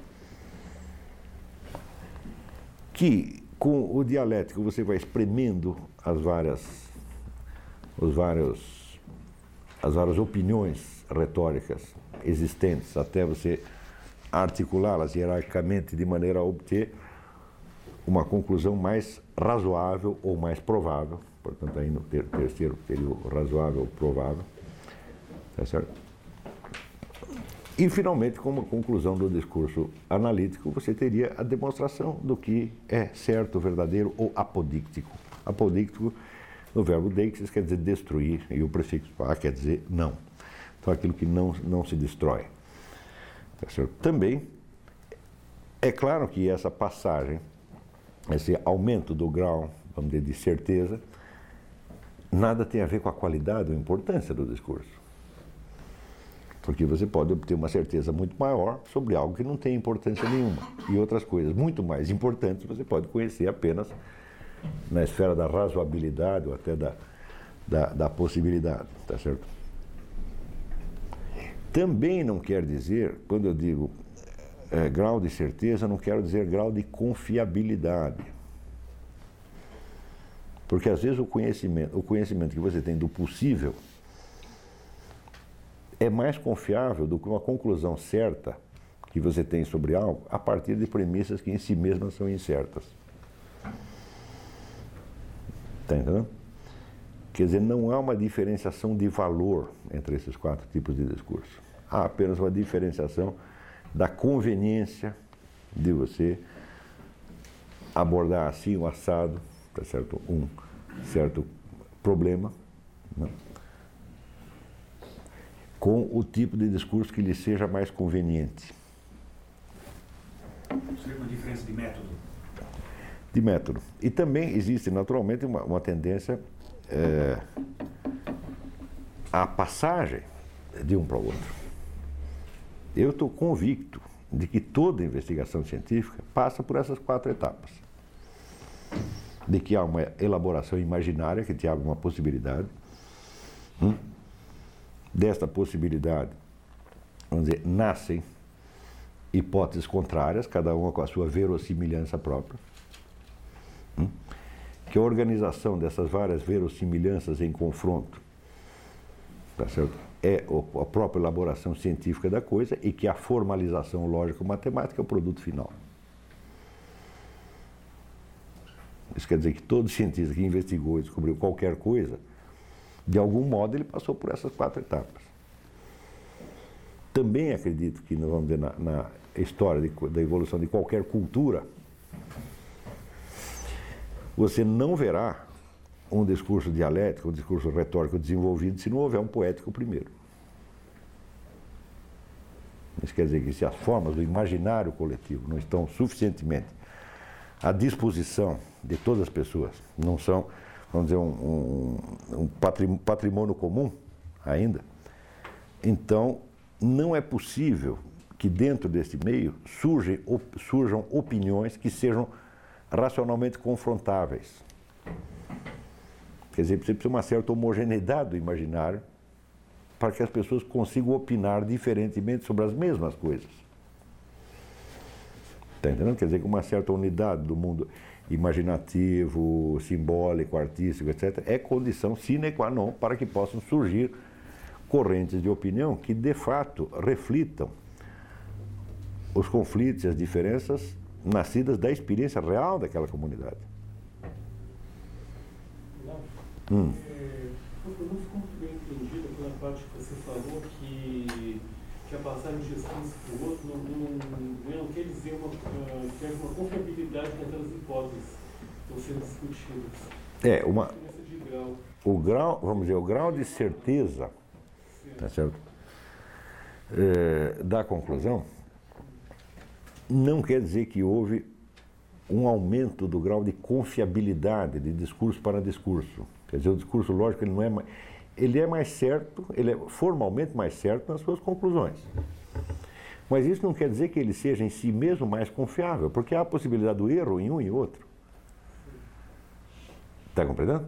[SPEAKER 1] Que com o dialético você vai espremendo as várias, os vários, as várias opiniões retóricas existentes até você articulá-las hierarquicamente de maneira a obter uma conclusão mais razoável ou mais provável, portanto aí no ter, terceiro teria o razoável ou provável, tá certo? E finalmente, como conclusão do discurso analítico, você teria a demonstração do que é certo, verdadeiro ou apodíctico. Apodíctico, no verbo deixis, quer dizer destruir, e o prefixo a quer dizer não. Então aquilo que não, não se destrói. Tá certo? Também é claro que essa passagem, esse aumento do grau, vamos dizer, de certeza, nada tem a ver com a qualidade ou importância do discurso. Porque você pode obter uma certeza muito maior sobre algo que não tem importância nenhuma. E outras coisas muito mais importantes você pode conhecer apenas na esfera da razoabilidade ou até da, da, da possibilidade, tá certo? Também não quer dizer, quando eu digo É, grau de certeza, não quero dizer grau de confiabilidade. Porque às vezes o conhecimento, o conhecimento que você tem do possível é mais confiável do que uma conclusão certa que você tem sobre algo a partir de premissas que em si mesmas são incertas. Está entendendo? Quer dizer, não há uma diferenciação de valor entre esses quatro tipos de discurso. Há apenas uma diferenciação da conveniência de você abordar assim o assado, tá certo? Um certo problema, né, com o tipo de discurso que lhe seja mais conveniente.
[SPEAKER 3] Seria uma diferença de método?
[SPEAKER 1] De método. E também existe, naturalmente, uma, uma tendência é, à passagem de um para o outro. Eu estou convicto de que toda investigação científica passa por essas quatro etapas. De que há uma elaboração imaginária que te abre uma possibilidade. Hum? Desta possibilidade, vamos dizer, nascem hipóteses contrárias, cada uma com a sua verossimilhança própria. Hum? Que a organização dessas várias verossimilhanças em confronto, tá certo? É a própria elaboração científica da coisa e que a formalização lógico-matemática é o produto final. Isso quer dizer que todo cientista que investigou e descobriu qualquer coisa, de algum modo ele passou por essas quatro etapas. Também acredito que, vamos dizer, na, na história de, da evolução de qualquer cultura, você não verá um discurso dialético, um discurso retórico desenvolvido se não houver um poético primeiro. Isso quer dizer que se as formas do imaginário coletivo não estão suficientemente à disposição de todas as pessoas, não são, vamos dizer, um, um, um patrimônio comum ainda, então não é possível que dentro desse meio surgem, op, surjam opiniões que sejam racionalmente confrontáveis. Quer dizer, precisa de uma certa homogeneidade do imaginário para que as pessoas consigam opinar diferentemente sobre as mesmas coisas. Está entendendo? Quer dizer, que uma certa unidade do mundo imaginativo, simbólico, artístico, etcétera, é condição sine qua non para que possam surgir correntes de opinião que, de fato, reflitam os conflitos e as diferenças nascidas da experiência real daquela comunidade.
[SPEAKER 4] Não, hum. é, eu não fico muito bem entendido pela parte que você falou que, que a passagem de discurso para o outro não, não, não quer dizer uma, uh, que haja uma confiabilidade naquelas hipóteses que estão sendo discutidas.
[SPEAKER 1] É, uma,
[SPEAKER 4] de grau.
[SPEAKER 1] O grau, vamos dizer, o grau de certeza, tá certo? É, da conclusão não quer dizer que houve um aumento do grau de confiabilidade de discurso para discurso. Quer dizer, o discurso lógico ele não é mais, ele é mais certo, ele é formalmente mais certo nas suas conclusões. Mas isso não quer dizer que ele seja em si mesmo mais confiável, porque há a possibilidade do erro em um e outro. Está compreendendo?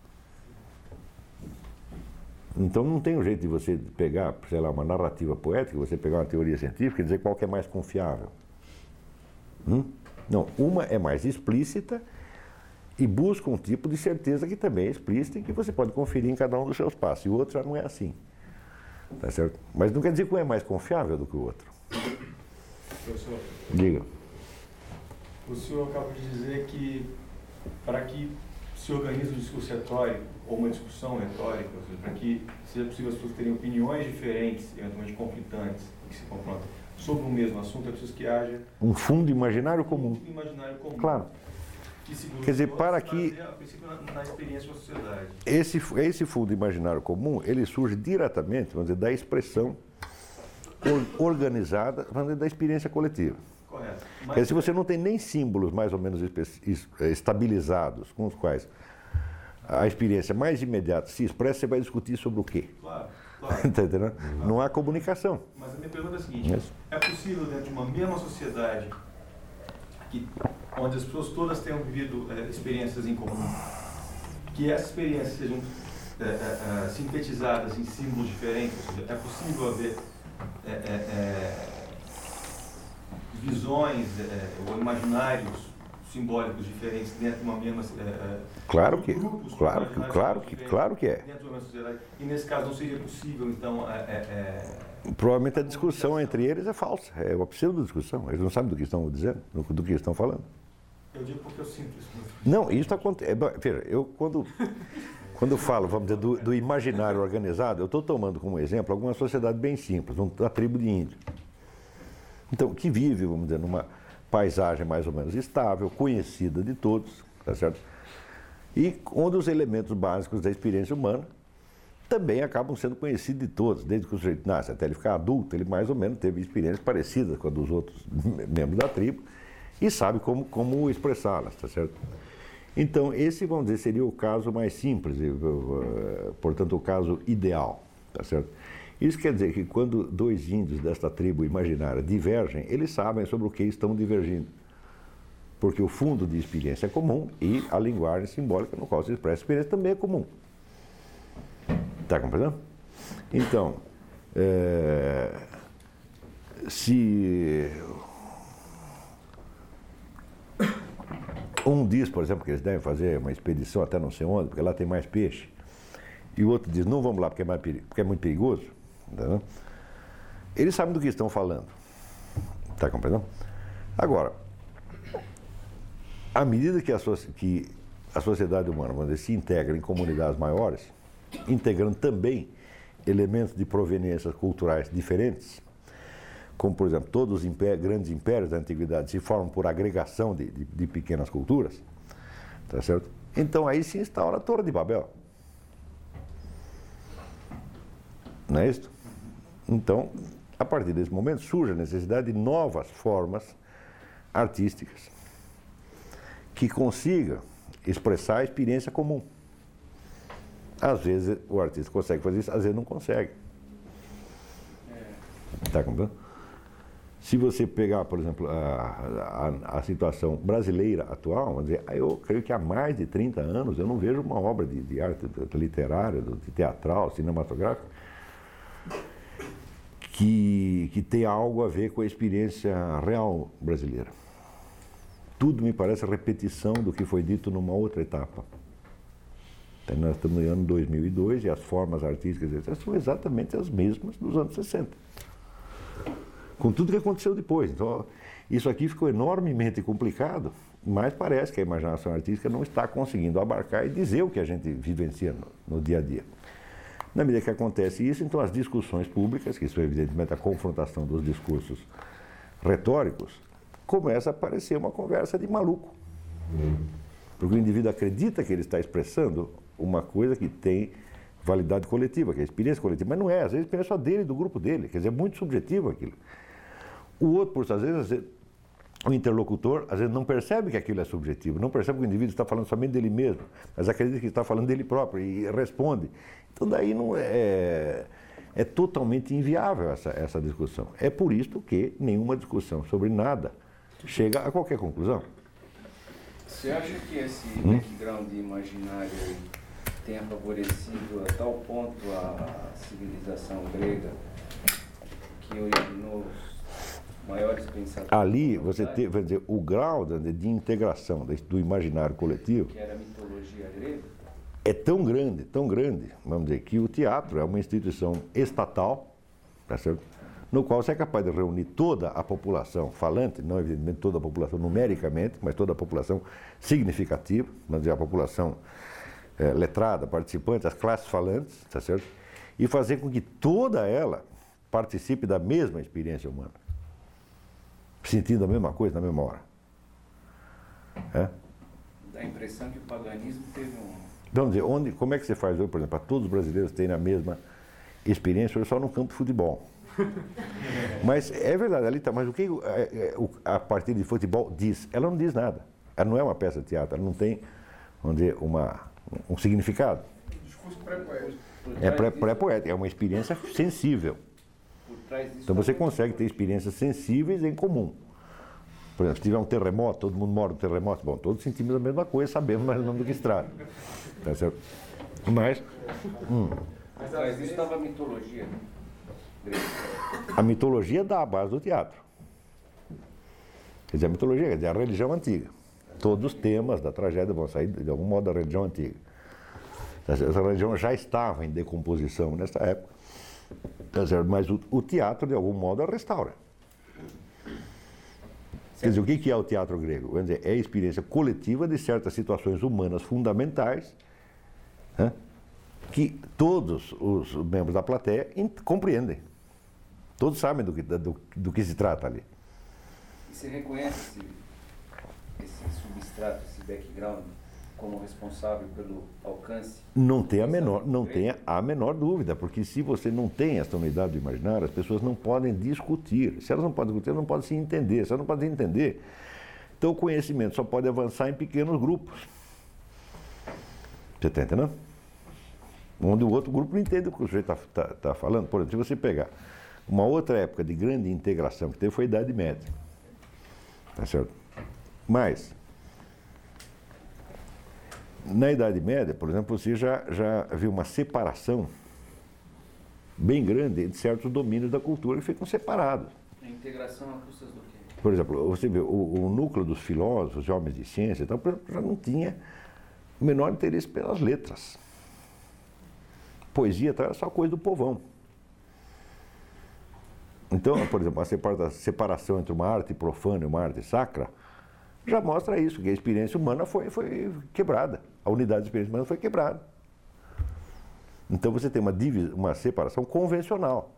[SPEAKER 1] Então não tem um jeito de você pegar, sei lá, uma narrativa poética, você pegar uma teoria científica e dizer qual que é mais confiável. Hum? Não, uma é mais explícita e busca um tipo de certeza que também é explícita e que você pode conferir em cada um dos seus passos. E o outro já não é assim. Tá certo? Mas não quer dizer que um é mais confiável do que o outro.
[SPEAKER 3] Professor,
[SPEAKER 1] diga.
[SPEAKER 3] O senhor acaba de dizer que para que se organize um discurso retórico ou uma discussão retórica, ou seja, para que seja possível as pessoas terem opiniões diferentes, eventualmente conflitantes, que se confrontam sobre o mesmo assunto, é preciso que haja
[SPEAKER 1] um fundo imaginário comum.
[SPEAKER 3] Um fundo imaginário comum.
[SPEAKER 1] Claro.
[SPEAKER 3] Que,
[SPEAKER 1] quer dizer, para que
[SPEAKER 3] a princípio na, na experiência da sociedade.
[SPEAKER 1] Esse, esse fundo imaginário comum, ele surge diretamente, vamos dizer, da expressão or, organizada, vamos dizer, da experiência coletiva.
[SPEAKER 3] Correto. Mas,
[SPEAKER 1] quer dizer, se você não tem nem símbolos mais ou menos estabilizados com os quais a experiência mais imediata se expressa, você vai discutir sobre o quê?
[SPEAKER 3] Claro, claro.
[SPEAKER 1] Está entendendo?
[SPEAKER 3] Claro.
[SPEAKER 1] Não há comunicação.
[SPEAKER 3] Mas a minha pergunta é a seguinte,
[SPEAKER 1] Isso.
[SPEAKER 3] é possível dentro de uma mesma sociedade que, onde as pessoas todas tenham vivido é, experiências em comum, que essas experiências sejam é, é, é, sintetizadas em símbolos diferentes, ou seja, é possível haver é, é, é, visões é, ou imaginários simbólicos diferentes dentro de uma mesma é,
[SPEAKER 1] claro que
[SPEAKER 3] grupos
[SPEAKER 1] claro que claro que claro que é
[SPEAKER 3] dentro de uma mesma sociedade, e nesse caso não seria possível então é, é,
[SPEAKER 1] provavelmente a discussão entre eles é falsa, é uma pseudo-discussão, eles não sabem do que estão dizendo, do, do que estão falando.
[SPEAKER 3] Eu digo porque eu sinto isso muito.
[SPEAKER 1] Não, isso acontece. Veja, eu quando, quando falo, vamos dizer, do, do imaginário organizado, eu estou tomando como exemplo alguma sociedade bem simples, uma tribo de índio. Então, que vive, vamos dizer, numa paisagem mais ou menos estável, conhecida de todos, tá certo? e onde os elementos básicos da experiência humana também acabam sendo conhecidos de todos, desde que o sujeito nasce até ele ficar adulto, ele mais ou menos teve experiências parecidas com a dos outros membros da tribo e sabe como, como expressá-las, tá certo? Então, esse, vamos dizer, seria o caso mais simples, portanto, o caso ideal, tá certo? Isso quer dizer que quando dois índios desta tribo imaginária divergem, eles sabem sobre o que estão divergindo. Porque o fundo de experiência é comum e a linguagem simbólica no qual se expressa a experiência também é comum. Está compreendendo? Então, é, se um diz, por exemplo, que eles devem fazer uma expedição até não sei onde, porque lá tem mais peixe, e o outro diz, não vamos lá porque é, mais peri- porque é muito perigoso, entendeu? Eles sabem do que estão falando. Está compreendendo? Agora, à medida que a, so- que a sociedade humana, vamos dizer, se integra em comunidades maiores, integrando também elementos de proveniências culturais diferentes, como, por exemplo, todos os impé- grandes impérios da antiguidade se formam por agregação de, de, de pequenas culturas, tá certo? Então aí se instaura a Torre de Babel. Não é isso? Então, a partir desse momento, surge a necessidade de novas formas artísticas que consigam expressar a experiência comum. Às vezes o artista consegue fazer isso, às vezes não consegue. Está compreendendo? Se você pegar, por exemplo, a, a, a situação brasileira atual, vamos dizer, eu creio que há mais de trinta anos eu não vejo uma obra de, de arte literária, de teatral, cinematográfica, que, que tenha algo a ver com a experiência real brasileira. Tudo me parece repetição do que foi dito numa outra etapa. Então, nós estamos no ano dois mil e dois e as formas artísticas são exatamente as mesmas dos anos sessenta. Com tudo que aconteceu depois. Então, isso aqui ficou enormemente complicado, mas parece que a imaginação artística não está conseguindo abarcar e dizer o que a gente vivencia no, no dia a dia. Na medida que acontece isso, então as discussões públicas, que isso é evidentemente a confrontação dos discursos retóricos, começa a parecer uma conversa de maluco. Porque o indivíduo acredita que ele está expressando uma coisa que tem validade coletiva, que é a experiência coletiva, mas não é, às vezes pensa só dele, do grupo dele, quer dizer, é muito subjetivo aquilo. O outro, por às vezes, às vezes, o interlocutor, às vezes não percebe que aquilo é subjetivo, não percebe que o indivíduo está falando somente dele mesmo, mas acredita que está falando dele próprio e responde. Então daí não é, é totalmente inviável essa, essa discussão. É por isso que nenhuma discussão sobre nada chega a qualquer conclusão.
[SPEAKER 2] Você acha que esse
[SPEAKER 1] hum?
[SPEAKER 2] background imaginário tenha favorecido a tal ponto a civilização grega que originou maiores pensadores?
[SPEAKER 1] Ali você tem, vai dizer, o grau de, de integração do imaginário coletivo,
[SPEAKER 2] que era a mitologia grega,
[SPEAKER 1] é tão grande, tão grande, vamos dizer, que o teatro é uma instituição estatal, tá certo? No qual você é capaz de reunir toda a população falante, não evidentemente toda a população numericamente, mas toda a população significativa, vamos dizer, a população é, letrada, participante, as classes falantes, tá certo? E fazer com que toda ela participe da mesma experiência humana, sentindo a mesma coisa na mesma hora. É?
[SPEAKER 2] Dá a impressão que o paganismo teve um...
[SPEAKER 1] Vamos dizer, onde, como é que você faz hoje, por exemplo, para todos os brasileiros terem a mesma experiência, só no campo de futebol? Mas é verdade, ali está, mas o que a partir de futebol diz? Ela não diz nada. Ela não é uma peça de teatro, ela não tem, vamos dizer, uma, um significado.
[SPEAKER 3] Discurso pré-poético.
[SPEAKER 1] É pré-poético, é uma experiência sensível. Então você consegue ter experiências sensíveis em comum. Por exemplo, se tiver um terremoto, todo mundo mora no terremoto, bom, todos sentimos a mesma coisa, sabemos mais ou menos do que se trata. Tá certo? Mas... Hum.
[SPEAKER 2] Mas às vezes estava a mitologia, né?
[SPEAKER 1] A mitologia dá a base do teatro. Quer dizer, a mitologia, quer dizer, a religião antiga. Todos os temas da tragédia vão sair, de algum modo, da religião antiga. Essa religião já estava em decomposição nessa época, mas o, o teatro, de algum modo, a restaura. Quer dizer, o que é o teatro grego? Quer dizer, é a experiência coletiva de certas situações humanas fundamentais, né, que todos os membros da plateia compreendem. Todos sabem do que, do, do que se trata ali.
[SPEAKER 2] E você reconhece esse, esse substrato, esse background como responsável pelo alcance?
[SPEAKER 1] Não tem a menor, não tem a menor dúvida, porque se você não tem essa unidade do imaginário, as pessoas não podem discutir. Se elas não podem discutir, elas não podem se entender. Se elas não podem entender, então o conhecimento só pode avançar em pequenos grupos. Você está entendendo? Onde o outro grupo não entende o que o sujeito está tá, tá falando. Por exemplo, se você pegar uma outra época de grande integração que teve foi a Idade Média. Tá certo? Mas, na Idade Média, por exemplo, você já, já viu uma separação bem grande entre certos domínios da cultura que ficam separados.
[SPEAKER 2] A integração a custas do quê?
[SPEAKER 1] Por exemplo, você vê, o, o núcleo dos filósofos, de homens de ciência e tal, já não tinha o menor interesse pelas letras. Poesia tal, era só coisa do povão. Então, por exemplo, a separação entre uma arte profana e uma arte sacra já mostra isso, que a experiência humana foi, foi quebrada. A unidade de experiência humana foi quebrada. Então você tem uma, uma separação convencional.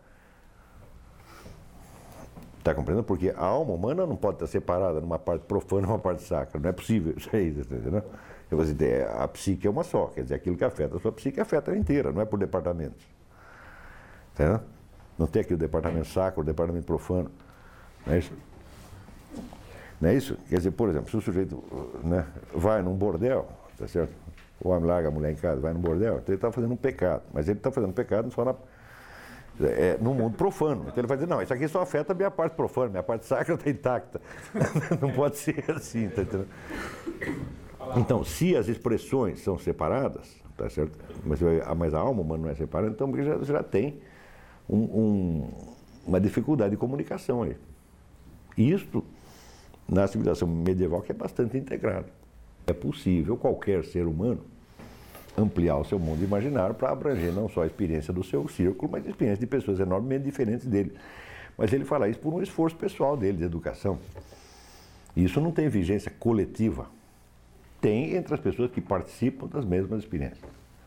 [SPEAKER 1] Está compreendendo? Porque a alma humana não pode estar separada numa parte profana e uma parte sacra. Não é possível isso aí, entendeu? Você tem, a psique é uma só, quer dizer, aquilo que afeta a sua psique afeta ela inteira, não é por departamentos. Entendeu? Não tem aqui o departamento sacro, o departamento profano. Não é isso? Não é isso? Quer dizer, por exemplo, se o sujeito, né, vai num bordel, tá certo? O homem larga a mulher em casa, vai num bordel, então ele está fazendo um pecado. Mas ele está fazendo um pecado só na, é, no mundo profano. Então ele vai dizer, não, isso aqui só afeta a minha parte profana, minha parte sacra está intacta. Não pode ser assim, tá entendendo? Então, se as expressões são separadas, tá certo? Mas, mas a alma humana não é separada, então já, já tem um, um, uma dificuldade de comunicação aí. Isto, na civilização medieval, que é bastante integrado. É possível qualquer ser humano ampliar o seu mundo imaginário para abranger não só a experiência do seu círculo, mas a experiência de pessoas enormemente diferentes dele. Mas ele fala isso por um esforço pessoal dele, de educação. Isso não tem vigência coletiva. Tem entre as pessoas que participam das mesmas experiências.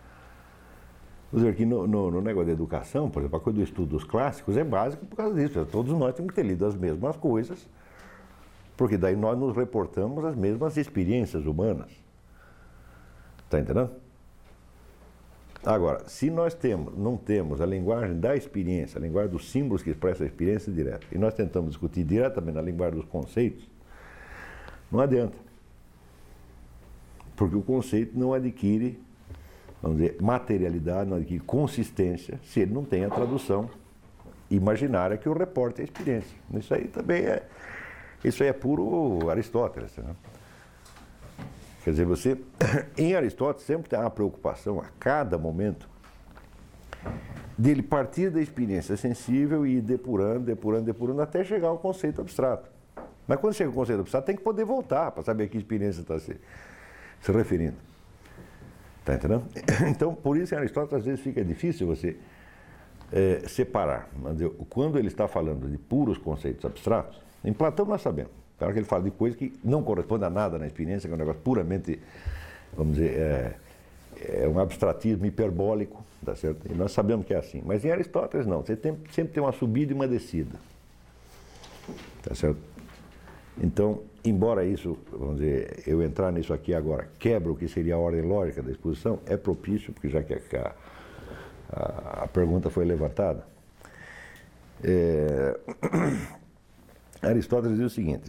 [SPEAKER 1] Quer dizer, que no, no, no negócio da educação, por exemplo, a coisa do estudo dos clássicos é básico por causa disso. Todos nós temos que ter lido as mesmas coisas, porque daí nós nos reportamos às mesmas experiências humanas. Está entendendo? Agora, se nós temos, não temos a linguagem da experiência, a linguagem dos símbolos que expressa a experiência direta, e nós tentamos discutir diretamente na linguagem dos conceitos, não adianta. Porque o conceito não adquire, vamos dizer, materialidade, não adquire consistência, se ele não tem a tradução imaginária que o reporte a experiência. Isso aí também é, isso aí é puro Aristóteles. Né? Quer dizer, você, em Aristóteles, sempre tem uma preocupação, a cada momento, dele partir da experiência sensível e ir depurando, depurando, depurando, até chegar ao conceito abstrato. Mas quando chega ao conceito abstrato, tem que poder voltar para saber a que experiência está se, se referindo. Está entendendo? Então, por isso, em Aristóteles, às vezes fica difícil você é, separar. Mas, quando ele está falando de puros conceitos abstratos, em Platão nós sabemos. Claro que ele fala de coisas que não correspondem a nada na experiência, que é um negócio puramente, vamos dizer, é, é um abstratismo hiperbólico, tá certo? E nós sabemos que é assim. Mas em Aristóteles não, você tem, sempre tem uma subida e uma descida, tá certo? Então, embora isso, vamos dizer, eu entrar nisso aqui agora, quebra o que seria a ordem lógica da exposição, é propício, porque já que a, a, a pergunta foi levantada, é, Aristóteles diz o seguinte: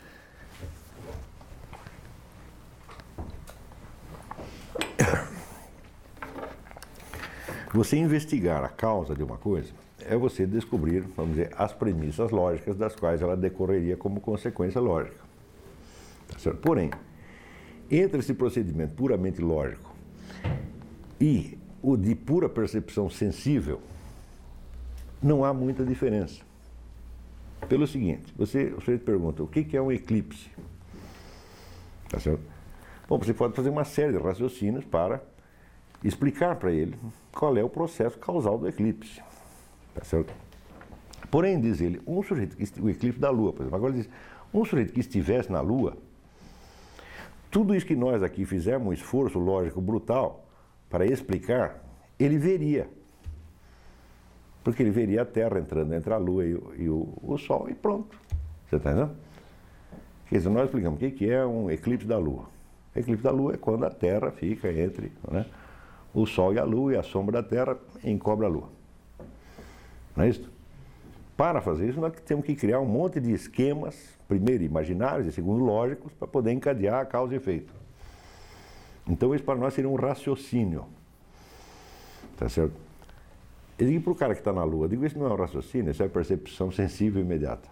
[SPEAKER 1] você investigar a causa de uma coisa é você descobrir, vamos dizer, as premissas lógicas das quais ela decorreria como consequência lógica. Tá certo? Porém, entre esse procedimento puramente lógico e o de pura percepção sensível, não há muita diferença. Pelo seguinte, você, você pergunta, o que é um eclipse? Tá certo? Bom, você pode fazer uma série de raciocínios para explicar para ele qual é o processo causal do eclipse. Tá certo? Porém, diz ele, um sujeito que o eclipse da Lua, por exemplo, agora diz, um sujeito que estivesse na Lua, tudo isso que nós aqui fizemos um esforço lógico brutal para explicar, ele veria. Porque ele veria a Terra entrando entre a Lua e o, e o, o Sol e pronto. Você está entendendo? Quer dizer, nós explicamos o que é um eclipse da Lua. Eclipse da Lua é quando a Terra fica entre, né, o Sol e a Lua, e a sombra da Terra encobre a Lua. Não é isso? Para fazer isso, nós temos que criar um monte de esquemas, primeiro imaginários e segundo lógicos, para poder encadear a causa e efeito. Então isso para nós seria um raciocínio. Tá certo? Eu digo para o cara que está na Lua, eu digo, isso não é um raciocínio, isso é percepção sensível imediata.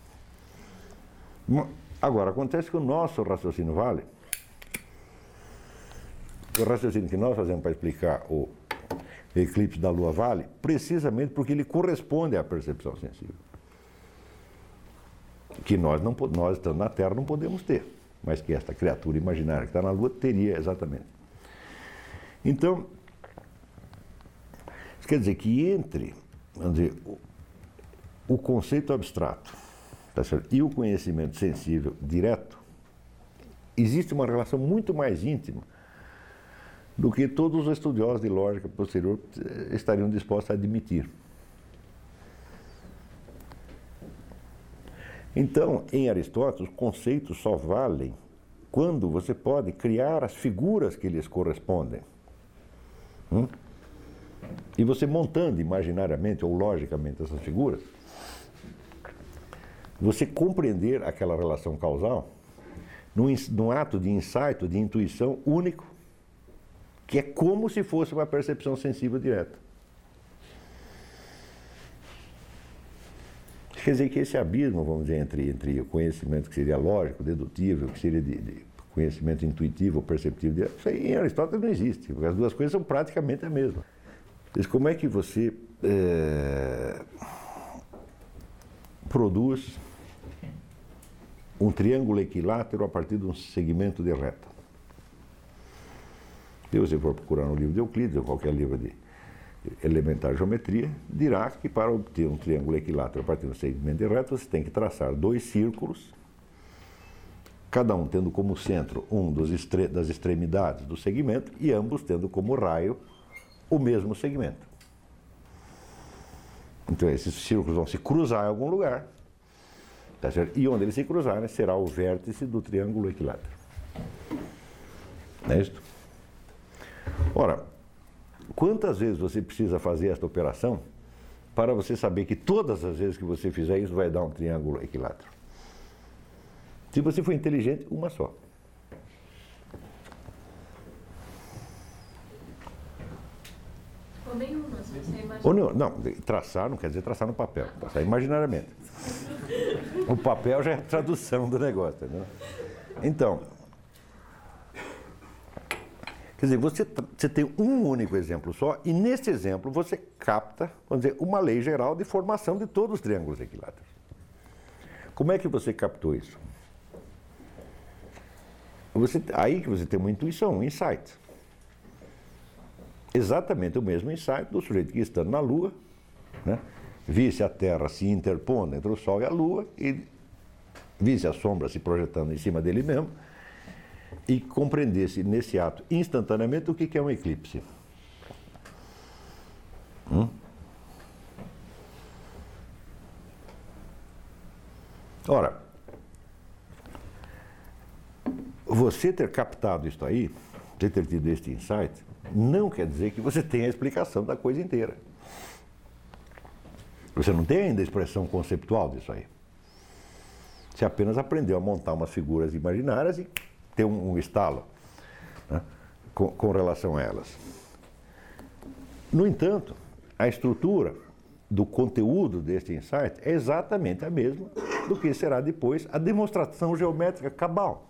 [SPEAKER 1] Agora, acontece que o nosso raciocínio vale. O raciocínio que nós fazemos para explicar o eclipse da Lua vale precisamente porque ele corresponde à percepção sensível. Que nós, não, nós estando na Terra, não podemos ter, mas que esta criatura imaginária que está na Lua teria exatamente. Então, isso quer dizer que entre, vamos dizer, o, o conceito abstrato, tá certo, e o conhecimento sensível direto, existe uma relação muito mais íntima do que todos os estudiosos de lógica posterior estariam dispostos a admitir. Então, em Aristóteles, os conceitos só valem quando você pode criar as figuras que lhes correspondem. Hum? E você montando imaginariamente ou logicamente essas figuras, você compreender aquela relação causal num, num ato de insight, de intuição único, que é como se fosse uma percepção sensível direta. Quer dizer que esse abismo, vamos dizer, entre, entre o conhecimento que seria lógico, dedutivo, que seria de, de conhecimento intuitivo ou perceptivo direto, isso aí em Aristóteles não existe, porque as duas coisas são praticamente a mesma. Mas como é que você é, produz um triângulo equilátero a partir de um segmento de reta? Se você for procurar no livro de Euclides, ou qualquer livro de elementar geometria, dirá que para obter um triângulo equilátero a partir de um segmento de reta, você tem que traçar dois círculos, cada um tendo como centro um dos estre- das extremidades do segmento e ambos tendo como raio o mesmo segmento. Então esses círculos vão se cruzar em algum lugar, tá certo? E onde eles se cruzarem será o vértice do triângulo equilátero. Não é isso? Ora, quantas vezes você precisa fazer esta operação para você saber que todas as vezes que você fizer isso vai dar um triângulo equilátero? Se você for inteligente, uma só.
[SPEAKER 5] Ou nenhuma, se você imagina.
[SPEAKER 1] Ou não, não, traçar não quer dizer traçar no papel, traçar imaginariamente. O papel já é a tradução do negócio, entendeu? Então, quer dizer, você, você tem um único exemplo só, e nesse exemplo você capta, vamos dizer, uma lei geral de formação de todos os triângulos equiláteros. Como é que você captou isso? Você, aí que você tem uma intuição, um insight. Exatamente o mesmo insight do sujeito que estando na Lua, né, visse a Terra se interpondo entre o Sol e a Lua, e visse a sombra se projetando em cima dele mesmo, e compreendesse nesse ato instantaneamente o que é um eclipse. Hum? Ora, você ter captado isso aí, você ter tido este insight, não quer dizer que você tenha a explicação da coisa inteira. Você não tem ainda a expressão conceptual disso aí. Você apenas aprendeu a montar umas figuras imaginárias e ter um, um estalo, né, com, com relação a elas. No entanto, a estrutura do conteúdo deste insight é exatamente a mesma do que será depois a demonstração geométrica cabal.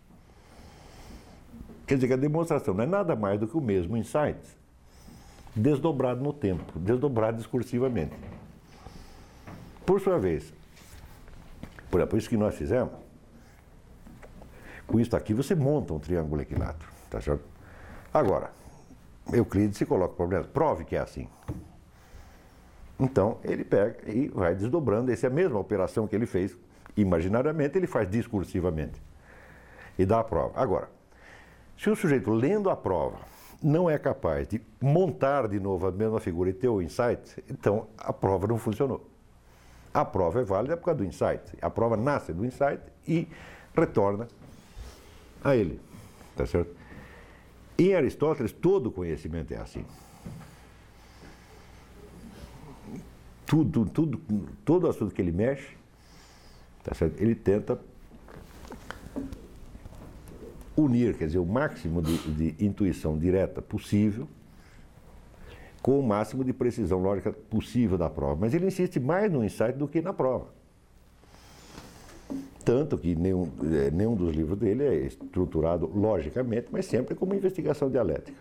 [SPEAKER 1] Quer dizer que a demonstração não é nada mais do que o mesmo insight, desdobrado no tempo, desdobrado discursivamente. Por sua vez, por exemplo, isso que nós fizemos, com isso aqui você monta um triângulo equilátero, tá certo? Agora, Euclides se coloca o problema, prove que é assim. Então, ele pega e vai desdobrando, essa é a mesma operação que ele fez imaginariamente, ele faz discursivamente e dá a prova. Agora, se o sujeito lendo a prova não é capaz de montar de novo a mesma figura e ter o insight, então a prova não funcionou. A prova é válida por causa do insight. A prova nasce do insight e retorna a ele. Tá certo? Em Aristóteles, todo conhecimento é assim. Tudo, tudo, todo assunto que ele mexe, tá certo? Ele tenta unir, quer dizer, o máximo de, de intuição direta possível com o máximo de precisão lógica possível da prova. Mas ele insiste mais no insight do que na prova. Tanto que nenhum, nenhum dos livros dele é estruturado logicamente, mas sempre como investigação dialética.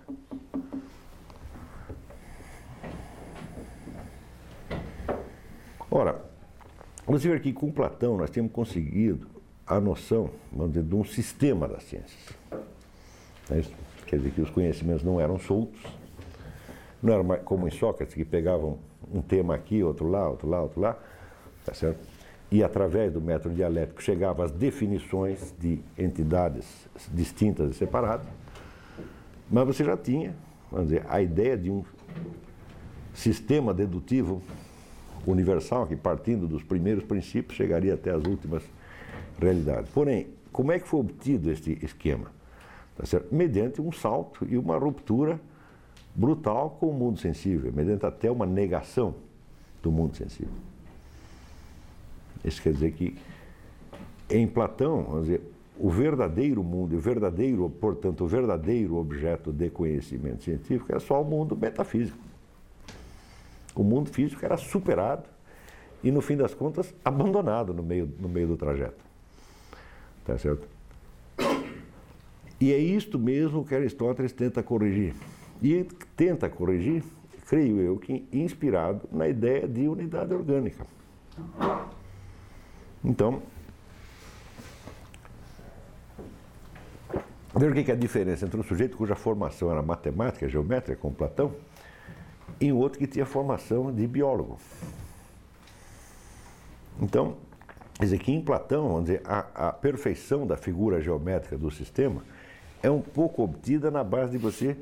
[SPEAKER 1] Ora, você vê que com Platão nós temos conseguido a noção, vamos dizer, de um sistema das ciências. É isso? Quer dizer que os conhecimentos não eram soltos, não era como em Sócrates, que pegavam um tema aqui, outro lá, outro lá, outro lá, tá certo? E através do método dialético chegava às definições de entidades distintas e separadas, mas você já tinha, vamos dizer, a ideia de um sistema dedutivo universal que, partindo dos primeiros princípios, chegaria até as últimas realidades. Porém, como é que foi obtido este esquema? Tá certo? Mediante um salto e uma ruptura brutal com o mundo sensível, mediante até uma negação do mundo sensível. Isso quer dizer que, em Platão, vamos dizer, o verdadeiro mundo, o verdadeiro, portanto, o verdadeiro objeto de conhecimento científico era só o mundo metafísico. O mundo físico era superado e, no fim das contas, abandonado no meio, no meio do trajeto. Tá certo? E é isto mesmo que Aristóteles tenta corrigir. E ele tenta corrigir, creio eu, que inspirado na ideia de unidade orgânica. Então, veja o que é a diferença entre um sujeito cuja formação era matemática, geométrica, como Platão, e outro que tinha formação de biólogo. Então, quer dizer que em Platão, vamos dizer, a, a perfeição da figura geométrica do sistema é um pouco obtida na base de você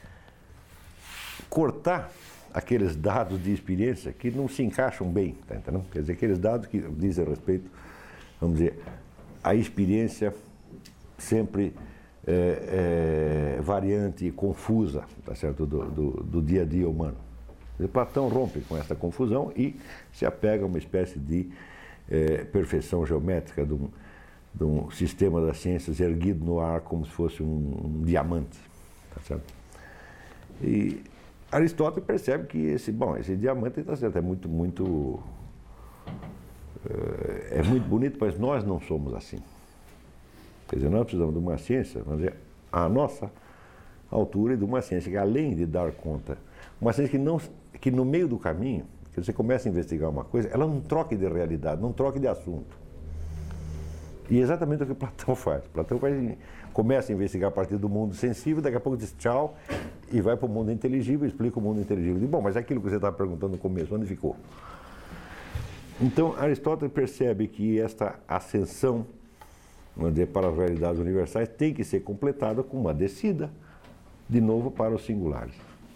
[SPEAKER 1] cortar aqueles dados de experiência que não se encaixam bem, tá entendendo? Quer dizer, aqueles dados que dizem respeito, vamos dizer, à experiência sempre é, é, variante e confusa, tá certo, do, do, do dia a dia humano. E Platão rompe com essa confusão e se apega a uma espécie de é, perfeição geométrica de um, de um sistema das ciências erguido no ar como se fosse um, um diamante, tá certo? E Aristóteles percebe que esse, bom, esse diamante tá certo, é muito, muito, é muito bonito, mas nós não somos assim. Quer dizer, nós precisamos de uma ciência, vamos dizer, à nossa altura, e de uma ciência que, além de dar conta, uma ciência que, não, que no meio do caminho, que você começa a investigar uma coisa, ela não troque de realidade, não troque de assunto. E é exatamente o que Platão faz. Platão faz, começa a investigar a partir do mundo sensível, daqui a pouco diz tchau, e vai para o mundo inteligível, explica o mundo inteligível. Diz, bom, mas aquilo que você estava perguntando no começo, onde ficou? Então, Aristóteles percebe que esta ascensão, vamos dizer, para as realidades universais tem que ser completada com uma descida, de novo, para os singulares.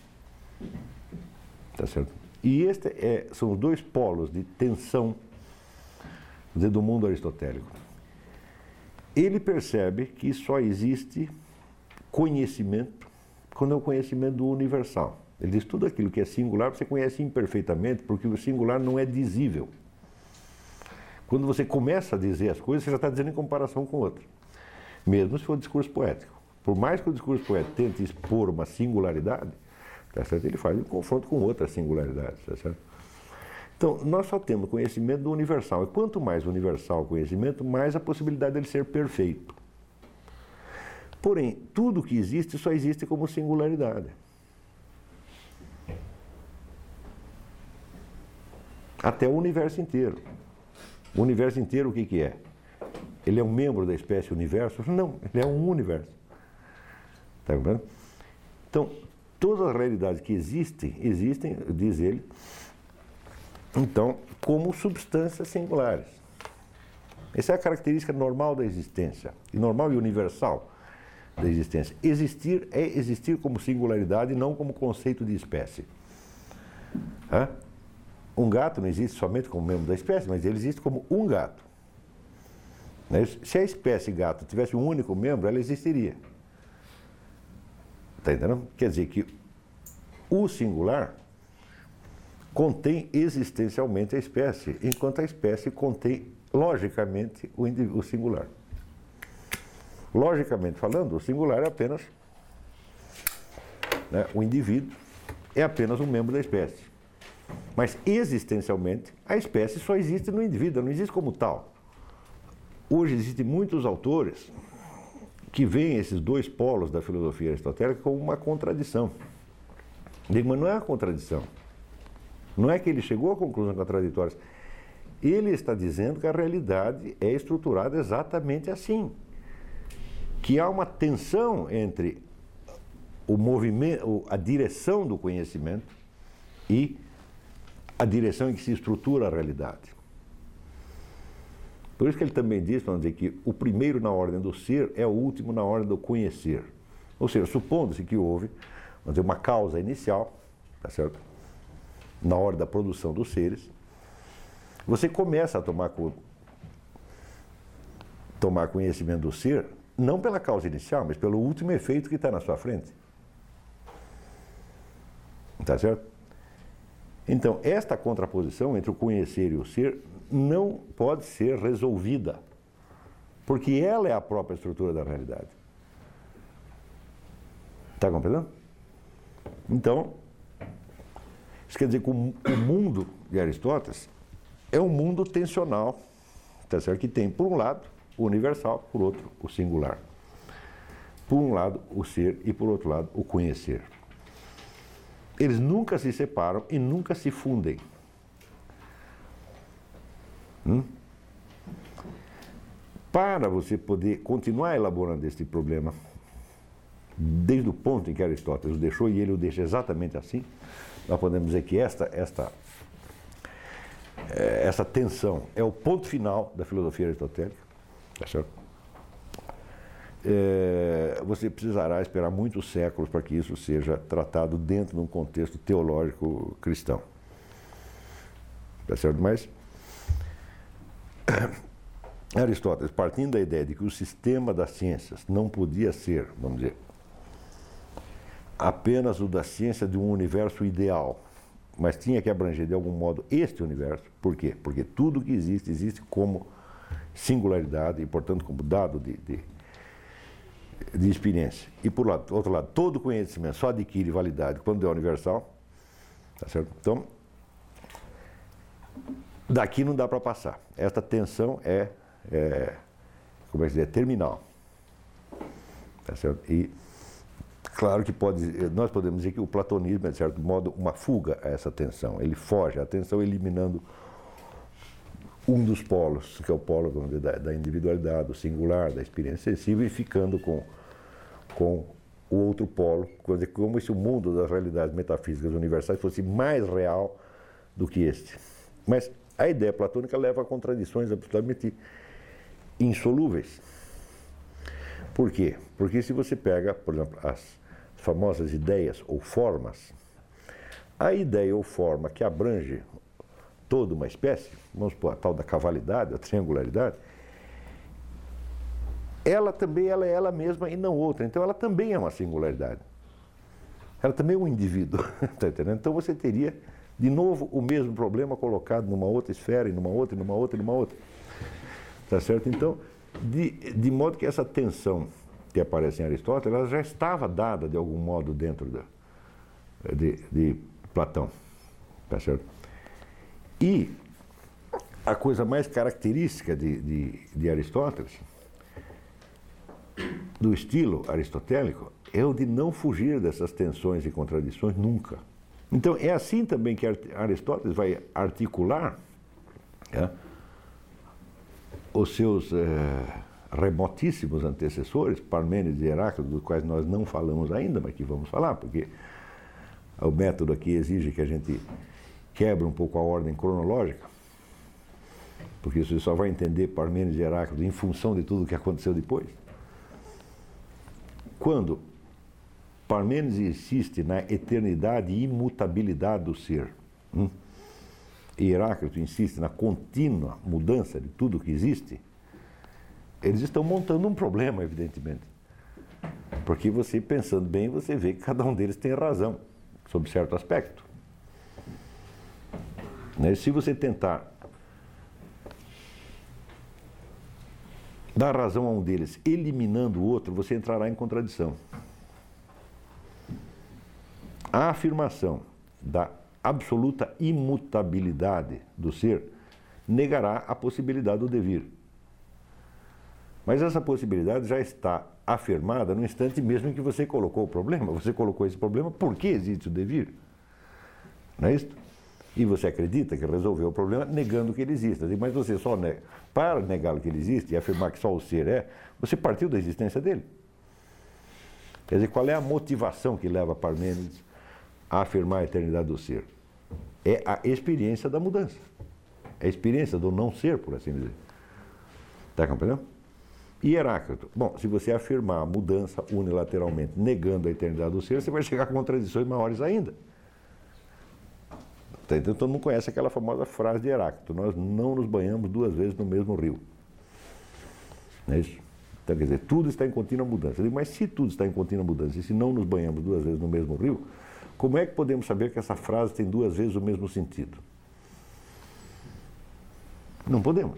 [SPEAKER 1] Tá certo? E este é, são os dois polos de tensão dizer, do mundo aristotélico. Ele percebe que só existe conhecimento quando é o conhecimento do universal. Ele diz tudo aquilo que é singular você conhece imperfeitamente, porque o singular não é dizível. Quando você começa a dizer as coisas, você já está dizendo em comparação com outra. Mesmo se for discurso poético. Por mais que o discurso poético tente expor uma singularidade, tá certo? Ele faz um confronto com outras singularidades. Tá certo? Então, nós só temos conhecimento do universal. E quanto mais universal o conhecimento, mais a possibilidade dele ser perfeito. Porém, tudo que existe só existe como singularidade. Até o universo inteiro. O universo inteiro, o que que é? Ele é um membro da espécie universo? Não, ele é um universo. Está vendo? Então, todas as realidades que existem, existem, diz ele, então, como substâncias singulares. Essa é a característica normal da existência, e normal e universal da existência. Existir é existir como singularidade, não como conceito de espécie. Hã? Um gato não existe somente como membro da espécie, mas ele existe como um gato. Se a espécie gato tivesse um único membro, ela existiria. Está entendendo? Quer dizer que o singular contém existencialmente a espécie, enquanto a espécie contém, logicamente, o, o singular. Logicamente falando, o singular é apenas, né, o indivíduo é apenas um membro da espécie. Mas, existencialmente, a espécie só existe no indivíduo, não existe como tal. Hoje existem muitos autores que veem esses dois polos da filosofia aristotélica como uma contradição. Digo, mas não é uma contradição. Não é que ele chegou a conclusões contraditórias. Ele está dizendo que a realidade é estruturada exatamente assim. Que há uma tensão entre o movimento, a direção do conhecimento e a direção em que se estrutura a realidade. Por isso que ele também diz, vamos dizer, que o primeiro na ordem do ser é o último na ordem do conhecer. Ou seja, supondo-se que houve, vamos dizer, uma causa inicial, tá certo? Na hora da produção dos seres, você começa a tomar, tomar conhecimento do ser, não pela causa inicial, mas pelo último efeito que está na sua frente. Tá certo? Então, esta contraposição entre o conhecer e o ser não pode ser resolvida, porque ela é a própria estrutura da realidade. Está compreendendo? Então, isso quer dizer que o mundo de Aristóteles é um mundo tensional, tá certo? Que tem, por um lado, o universal, por outro, o singular. Por um lado, o ser e, por outro lado, o conhecer. Eles nunca se separam e nunca se fundem. Hum? Para você poder continuar elaborando este problema, desde o ponto em que Aristóteles o deixou, e ele o deixa exatamente assim, nós podemos dizer que esta, esta, essa tensão é o ponto final da filosofia aristotélica. Tá certo? É, você precisará esperar muitos séculos para que isso seja tratado dentro de um contexto teológico cristão. Tá certo? Mas Aristóteles, partindo da ideia de que o sistema das ciências não podia ser, vamos dizer, apenas o da ciência de um universo ideal, mas tinha que abranger de algum modo este universo. Por quê? Porque tudo que existe, existe como singularidade e, portanto, como dado de, de, de experiência. E, por lado, outro lado, todo conhecimento só adquire validade quando é universal. Tá certo? Então, daqui não dá para passar. Esta tensão é, é, como é que dizer, terminal. Tá certo? E, claro que pode, nós podemos dizer que o platonismo é, de certo modo, uma fuga a essa tensão. Ele foge à tensão eliminando um dos polos, que é o polo dizer, da, da individualidade, do singular, da experiência sensível, e ficando com, com o outro polo, dizer, como se o mundo das realidades metafísicas universais fosse mais real do que este. Mas a ideia platônica leva a contradições absolutamente insolúveis. Por quê? Porque se você pega, por exemplo, as famosas ideias ou formas, a ideia ou forma que abrange toda uma espécie, vamos supor, a tal da cavalidade, a triangularidade, ela também ela é ela mesma e não outra. Então ela também é uma singularidade. Ela também é um indivíduo. Tá entendendo? Então você teria, de novo, o mesmo problema colocado numa outra esfera, e numa outra, e numa outra, e numa outra. Tá certo? Então, de, de modo que essa tensão que aparece em Aristóteles, ela já estava dada, de algum modo, dentro da, de, de Platão. Tá certo? E a coisa mais característica de, de, de Aristóteles, do estilo aristotélico, é o de não fugir dessas tensões e contradições nunca. Então, é assim também que Aristóteles vai articular é, os seus é, remotíssimos antecessores, Parmênides e Heráclito, dos quais nós não falamos ainda, mas que vamos falar, porque o método aqui exige que a gente quebre um pouco a ordem cronológica, porque você só vai entender Parmênides e Heráclito em função de tudo o que aconteceu depois. Quando Parmênides insiste na eternidade e imutabilidade do ser, hum, e Heráclito insiste na contínua mudança de tudo que existe, eles estão montando um problema, evidentemente. Porque você, pensando bem, você vê que cada um deles tem razão, sob certo aspecto. Né? Se você tentar dar razão a um deles, eliminando o outro, você entrará em contradição. A afirmação da absoluta imutabilidade do ser negará a possibilidade do devir. Mas essa possibilidade já está afirmada no instante mesmo em que você colocou o problema. Você colocou esse problema porque existe o devir. Não é isso? E você acredita que resolveu o problema negando que ele exista. Mas você só nega. Para negar que ele existe e afirmar que só o ser é, você partiu da existência dele. Quer dizer, qual é a motivação que leva Parmênides a afirmar a eternidade do ser? É a experiência da mudança. É a experiência do não ser, por assim dizer. Está compreendendo? E Heráclito? Bom, se você afirmar a mudança unilateralmente, negando a eternidade do ser, você vai chegar a contradições maiores ainda. Então todo mundo conhece aquela famosa frase de Heráclito: nós não nos banhamos duas vezes no mesmo rio. Não é isso? Então, quer dizer, tudo está em contínua mudança. Eu digo, mas se tudo está em contínua mudança e se não nos banhamos duas vezes no mesmo rio, como é que podemos saber que essa frase tem duas vezes o mesmo sentido? Não podemos.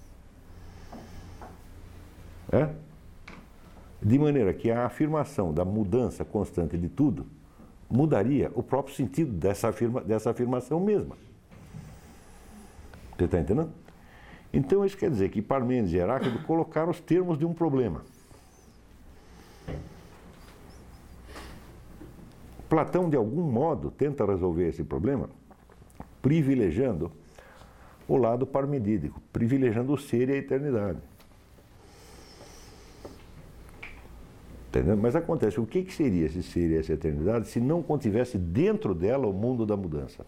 [SPEAKER 1] É? De maneira que a afirmação da mudança constante de tudo mudaria o próprio sentido dessa, afirma, dessa afirmação mesma. Você está entendendo? Então isso quer dizer que Parmênides e Heráclito colocaram os termos de um problema. Platão, de algum modo, tenta resolver esse problema privilegiando o lado parmedídico, privilegiando o ser e a eternidade. Entendeu? Mas acontece, o que seria esse ser e essa eternidade se não contivesse dentro dela o mundo da mudança?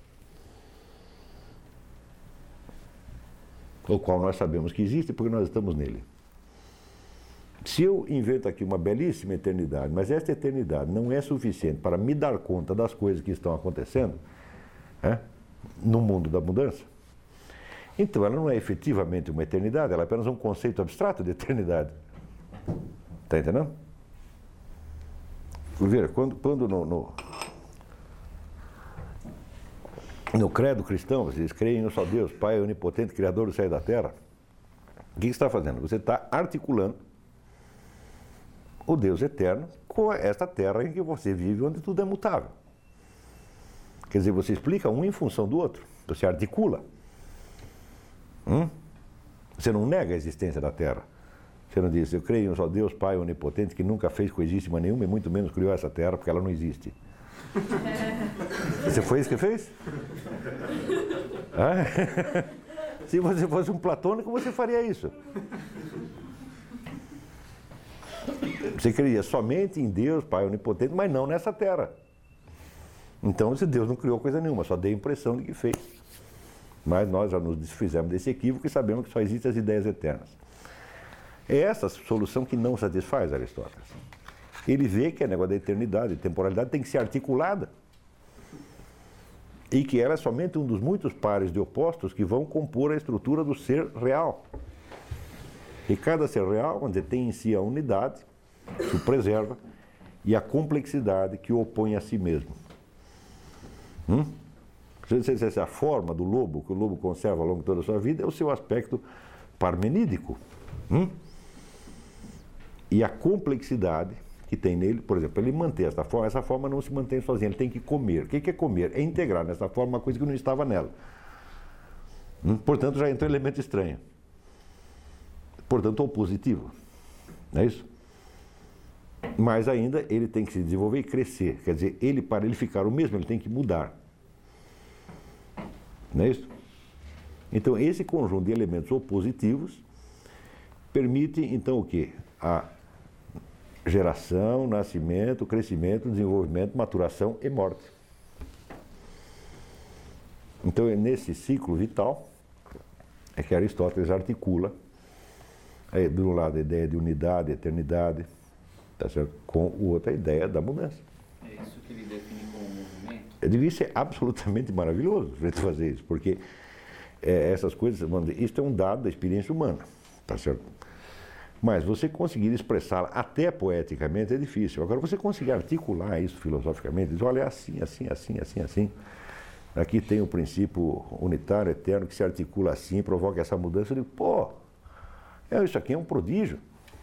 [SPEAKER 1] O qual nós sabemos que existe porque nós estamos nele. Se eu invento aqui uma belíssima eternidade, mas esta eternidade não é suficiente para me dar conta das coisas que estão acontecendo, é, no mundo da mudança, então ela não é efetivamente uma eternidade, ela é apenas um conceito abstrato de eternidade. Está entendendo? Veja, quando, quando no, no, no credo cristão, vocês creem em um só Deus, Pai onipotente, Criador do céu e da terra, o que você está fazendo? Você está articulando o Deus eterno com esta terra em que você vive, onde tudo é mutável. Quer dizer, você explica um em função do outro, você articula. Hum? Você não nega a existência da terra. Você não diz, eu creio em um só Deus, Pai onipotente, que nunca fez coisíssima nenhuma e muito menos criou essa terra, porque ela não existe. Você foi isso que fez? Ah? Se você fosse um platônico, você faria isso. Você creia somente em Deus, Pai onipotente, mas não nessa terra. Então, se Deus não criou coisa nenhuma, só deu a impressão de que fez. Mas nós já nos desfizemos desse equívoco e sabemos que só existem as ideias eternas. É essa solução que não satisfaz Aristóteles. Ele vê que a negócio da eternidade e temporalidade tem que ser articulada e que ela é somente um dos muitos pares de opostos que vão compor a estrutura do ser real. E cada ser real, onde tem em si a unidade, que o preserva, e a complexidade que o opõe a si mesmo. Hum? Se a forma do lobo, que o lobo conserva ao longo de toda a sua vida, é o seu aspecto parmenídico. Hum? E a complexidade que tem nele, por exemplo, ele manter essa forma, essa forma não se mantém sozinha, ele tem que comer. O que é comer? É integrar nessa forma uma coisa que não estava nela. Hum? Portanto, já entra um elemento estranho. Portanto, opositivo. Não é isso? Mas ainda ele tem que se desenvolver e crescer. Quer dizer, ele, para ele ficar o mesmo, ele tem que mudar. Não é isso? Então, esse conjunto de elementos opositivos permite, então, o quê? A geração, nascimento, crescimento, desenvolvimento, maturação e morte. Então, é nesse ciclo vital é que Aristóteles articula, é, de um lado, a ideia de unidade, eternidade, tá certo? Com o outro, a ideia da mudança.
[SPEAKER 2] É isso que ele define como movimento?
[SPEAKER 1] Eu digo, isso é absolutamente maravilhoso a gente fazer isso, porque é, essas coisas, vamos dizer, isso é um dado da experiência humana, tá certo? Mas você conseguir expressá-la até poeticamente é difícil. Agora, você conseguir articular isso filosoficamente, dizer, olha, é assim, assim, assim, assim, assim. Aqui tem o princípio unitário, eterno, que se articula assim, provoca essa mudança. Eu digo, pô, é, isso aqui é um prodígio.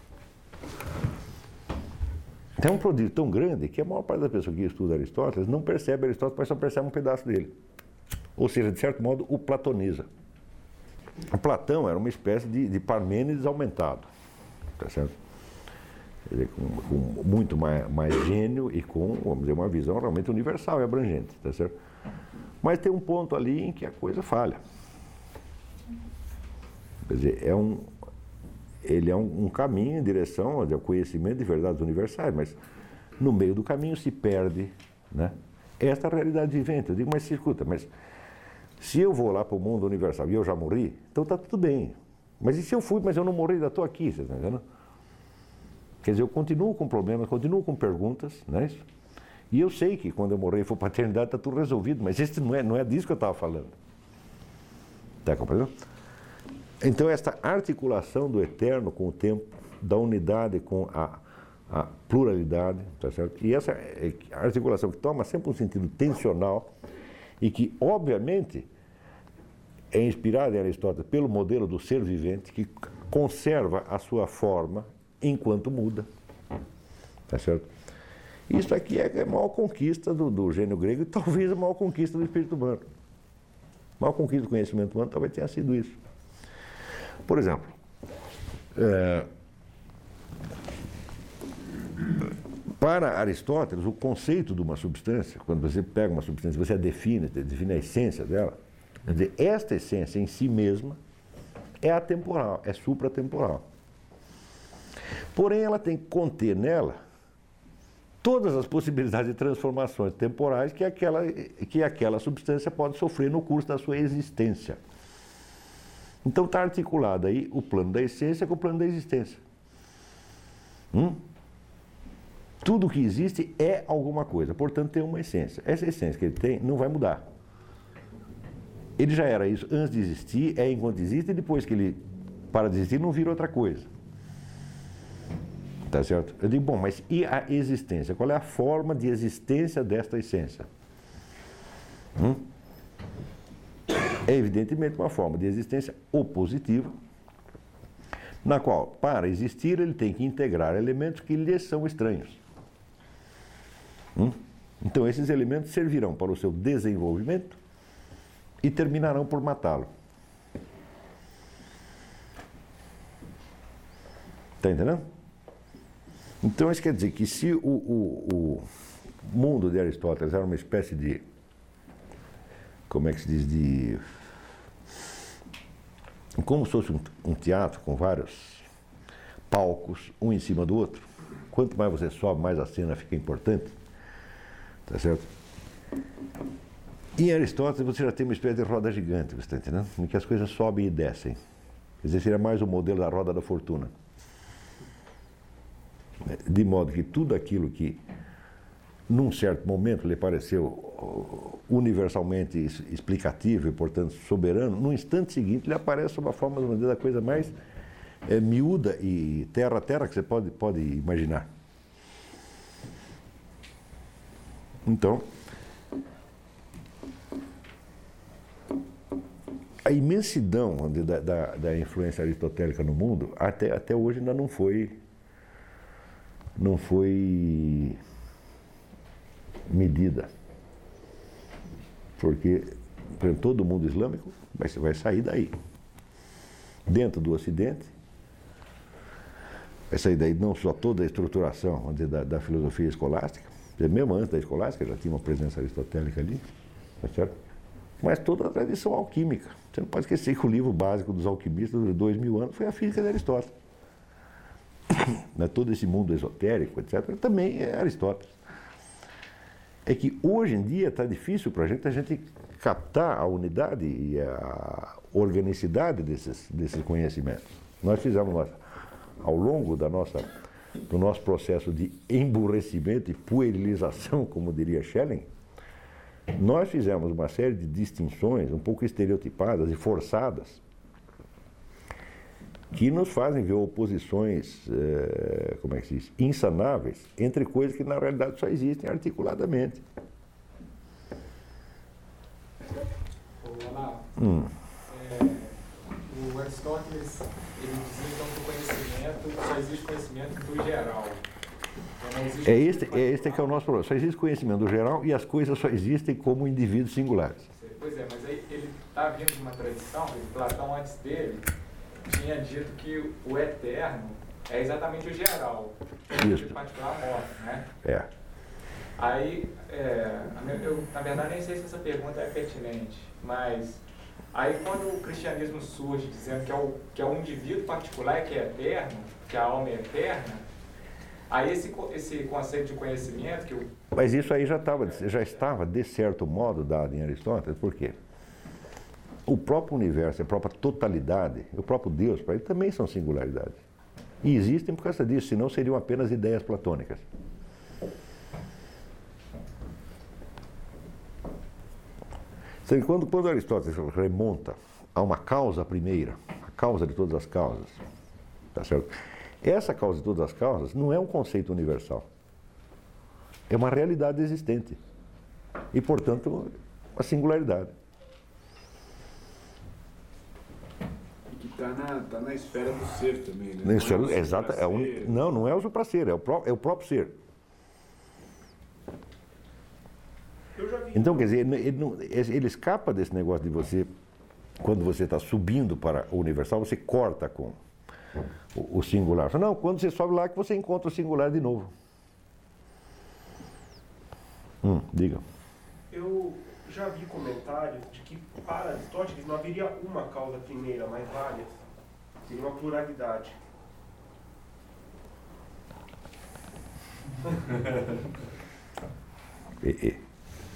[SPEAKER 1] É um prodígio tão grande que a maior parte das pessoas que estuda Aristóteles não percebe Aristóteles, mas só percebe um pedaço dele. Ou seja, de certo modo, o platoniza. O Platão era uma espécie de, de Parmênides aumentado. Tá certo? Quer dizer, com, com muito mais, mais gênio e com, vamos dizer, uma visão realmente universal e abrangente, tá certo? Mas tem um ponto ali em que a coisa falha. Quer dizer, é um, ele é um, um caminho em direção ao conhecimento de verdades universais, mas no meio do caminho se perde, né, esta realidade vivente. Eu digo, mas se escuta, mas se eu vou lá para o mundo universal e eu já morri, então está tudo bem. Mas e se eu fui, mas eu não morri, ainda estou aqui, você está entendendo? Quer dizer, eu continuo com problemas, continuo com perguntas, não é isso? E eu sei que quando eu morrer e for para a eternidade está tudo resolvido, mas esse não é, não é disso que eu estava falando. Está compreendendo? Então, esta articulação do eterno com o tempo, da unidade com a, a pluralidade, tá certo? E essa articulação que toma sempre um sentido tensional e que, obviamente, é inspirada em Aristóteles pelo modelo do ser vivente, que conserva a sua forma enquanto muda. Tá certo? Isso aqui é a maior conquista do, do gênio grego e talvez a maior conquista do espírito humano. A maior conquista do conhecimento humano talvez tenha sido isso. Por exemplo, é, para Aristóteles, o conceito de uma substância, quando você pega uma substância, você a define, define a essência dela, quer dizer, esta essência em si mesma é atemporal, é supratemporal. Porém, ela tem que conter nela todas as possibilidades de transformações temporais que aquela, que aquela substância pode sofrer no curso da sua existência. Então está articulado aí o plano da essência com o plano da existência. Hum? Tudo que existe é alguma coisa, portanto tem uma essência. Essa essência que ele tem não vai mudar. Ele já era isso antes de existir, é enquanto existe, e depois que ele para de existir não vira outra coisa. Tá certo? Eu digo, bom, mas e a existência? Qual é a forma de existência desta essência? Hum? É evidentemente uma forma de existência opositiva, na qual, para existir, ele tem que integrar elementos que lhe são estranhos. Hum? Então, esses elementos servirão para o seu desenvolvimento e terminarão por matá-lo. Está entendendo? Então, isso quer dizer que se o, o, o mundo de Aristóteles era uma espécie de, como é que se diz, de, como se fosse um, um teatro com vários palcos, um em cima do outro, quanto mais você sobe, mais a cena fica importante, tá certo? Em Aristóteles você já tem uma espécie de roda gigante, você está entendendo? Em que as coisas sobem e descem. Quer dizer, seria mais o modelo da roda da fortuna. De modo que tudo aquilo que, num certo momento, lhe pareceu universalmente explicativo e, portanto, soberano, no instante seguinte lhe aparece sob a forma da coisa mais é, miúda e terra a terra que você pode, pode imaginar. Então, a imensidão da, da, da influência aristotélica no mundo, até, até hoje ainda não foi não foi medida. Porque, por exemplo, todo o mundo islâmico vai, vai sair daí. Dentro do Ocidente, vai sair daí não só toda a estruturação da, da filosofia escolástica, mesmo antes da escolástica já tinha uma presença aristotélica ali, tá certo? Mas toda a tradição alquímica. Você não pode esquecer que o livro básico dos alquimistas de dois mil anos foi a Física de Aristóteles. Todo esse mundo esotérico, etcétera, também é Aristóteles. É que hoje em dia está difícil para a gente, a gente captar a unidade e a organicidade desses, desses conhecimentos. Nós fizemos, nós, ao longo da nossa, do nosso processo de emburrecimento e puerilização, como diria Schelling, nós fizemos uma série de distinções um pouco estereotipadas e forçadas que nos fazem ver oposições, é, como é que se diz, insanáveis, entre coisas que na realidade só existem articuladamente.
[SPEAKER 6] Olá.
[SPEAKER 1] Hum.
[SPEAKER 6] É, o Aristóteles, ele dizia então que o conhecimento, só existe conhecimento do geral. Então, não existe
[SPEAKER 1] É este, é este que é o nosso problema. Só existe conhecimento do geral e as coisas só existem como indivíduos singulares.
[SPEAKER 6] Pois é, mas aí ele está vindo de uma tradição, Platão antes dele tinha dito que o eterno é exatamente o geral,
[SPEAKER 1] Isso.
[SPEAKER 6] o particular morre, né?
[SPEAKER 1] É.
[SPEAKER 6] Aí, é, eu na verdade nem sei se essa pergunta é pertinente, mas aí quando o cristianismo surge dizendo que é o, que é o indivíduo particular que é eterno, que a alma é eterna, aí esse, esse conceito de conhecimento que o...
[SPEAKER 1] Mas isso aí já, tava, já estava, de certo modo, dado em Aristóteles. Por quê? O próprio universo, a própria totalidade, o próprio Deus, para ele também são singularidades. E existem por causa disso, senão seriam apenas ideias platônicas. Então, quando, quando Aristóteles remonta a uma causa primeira, a causa de todas as causas, tá certo? Essa causa de todas as causas não é um conceito universal. É uma realidade existente. E, portanto, uma singularidade.
[SPEAKER 7] E que está na, tá na esfera do ser também, né?
[SPEAKER 1] Na esfera,
[SPEAKER 7] Não é o
[SPEAKER 1] exata, é un... Não, não é o supracer, é o, pró... é o próprio ser. Então, quer dizer, ele, não, ele escapa desse negócio de você, quando você está subindo para o universal, você corta com o, o singular. Não, quando você sobe lá que você encontra o singular de novo. Hum, diga.
[SPEAKER 8] Eu já vi comentários de que para Aristóteles não haveria uma causa primeira, mas várias. Seria uma pluralidade.
[SPEAKER 1] E, e.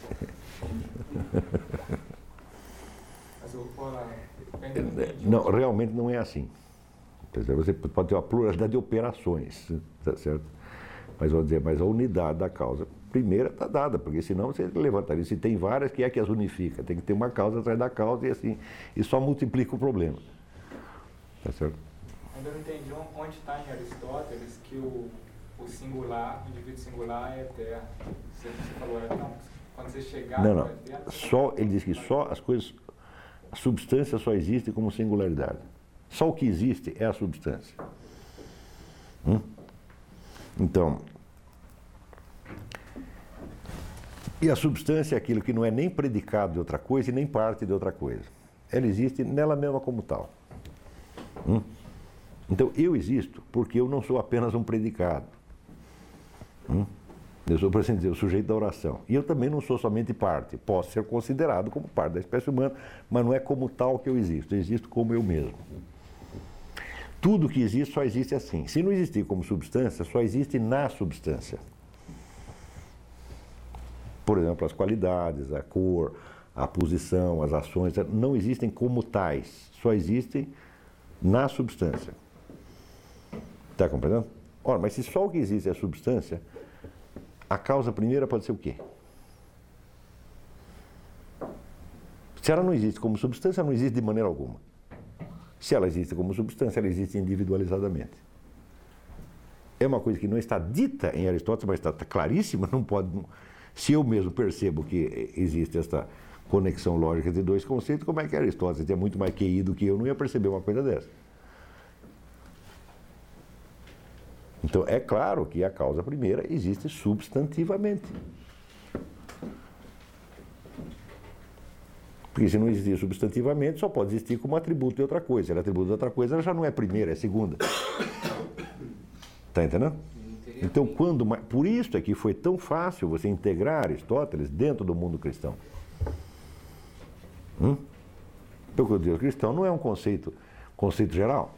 [SPEAKER 6] Mas eu vou lá, eu ainda não entendi.
[SPEAKER 1] Não, realmente não é assim. Quer dizer, você pode ter uma pluralidade de operações, tá certo? Mas vou dizer, mas a unidade da causa primeira está dada, porque senão você levantaria. Se tem várias, que é que as unifica? Tem que ter uma causa atrás da causa e assim, e só multiplica o problema. Tá certo?
[SPEAKER 6] Ainda não entendi onde está em Aristóteles que o, o singular, o indivíduo singular é eterno. Você, você falou, é, não, quando você chegar
[SPEAKER 1] Não,
[SPEAKER 6] no
[SPEAKER 1] não.
[SPEAKER 6] eterno...
[SPEAKER 1] Só, ele diz que só as coisas, a substância só existe como singularidade. Só o que existe é a substância. Hum? Então, e a substância é aquilo que não é nem predicado de outra coisa e nem parte de outra coisa. Ela existe nela mesma como tal. Hum? Então, eu existo porque eu não sou apenas um predicado. Hum? Eu sou, por assim dizer, o sujeito da oração. E eu também não sou somente parte. Posso ser considerado como parte da espécie humana, mas não é como tal que eu existo. Eu existo como eu mesmo. Tudo que existe só existe assim. Se não existir como substância, só existe na substância. Por exemplo, as qualidades, a cor, a posição, as ações, não existem como tais. Só existem na substância. Está compreendendo? Ora, mas se só o que existe é a substância, a causa primeira pode ser o quê? Se ela não existe como substância, ela não existe de maneira alguma. Se ela existe como substância, ela existe individualizadamente. É uma coisa que não está dita em Aristóteles, mas está, está claríssima, não pode... Se eu mesmo percebo que existe esta conexão lógica entre dois conceitos, como é que Aristóteles tinha muito mais Q I do que eu, não ia perceber uma coisa dessa. Então, é claro que a causa primeira existe substantivamente. Porque se não existir substantivamente, só pode existir como atributo de outra coisa. Se ela é atributo de outra coisa, ela já não é primeira, é segunda. Está entendendo? Então, quando... Por isso é que foi tão fácil você integrar Aristóteles dentro do mundo cristão. Hum? Porque o Deus cristão não é um conceito, conceito geral.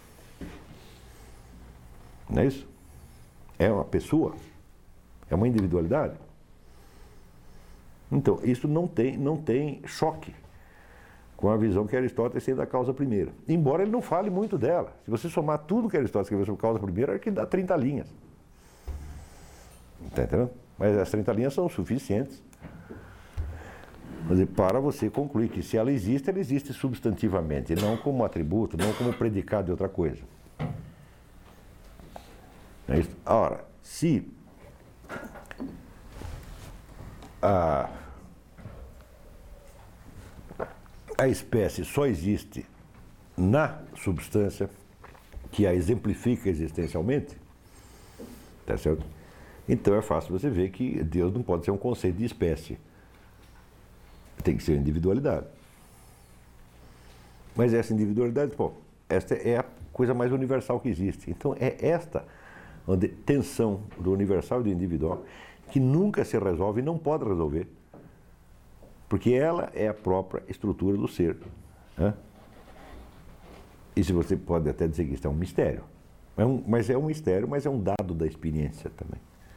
[SPEAKER 1] Não é isso? É uma pessoa. É uma individualidade. Então, isso não tem, não tem choque com a visão que Aristóteles tem da causa primeira. Embora ele não fale muito dela. Se você somar tudo que Aristóteles escreveu sobre causa primeira, é que dá trinta linhas. Está entendendo? Mas as trinta linhas são suficientes Quer dizer, para você concluir que se ela existe, ela existe substantivamente, não como atributo, não como predicado de outra coisa. É isso? Ora, se a, a espécie só existe na substância que a exemplifica existencialmente, tá certo? Então é fácil você ver que Deus não pode ser um conceito de espécie. Tem que ser individualidade. Mas essa individualidade, pô, esta é a coisa mais universal que existe. Então é esta onde tensão do universal e do individual que nunca se resolve e não pode resolver. Porque ela é a própria estrutura do ser. Né? E se você pode até dizer que isso é um mistério. É um, mas é um mistério, mas é um dado da experiência também.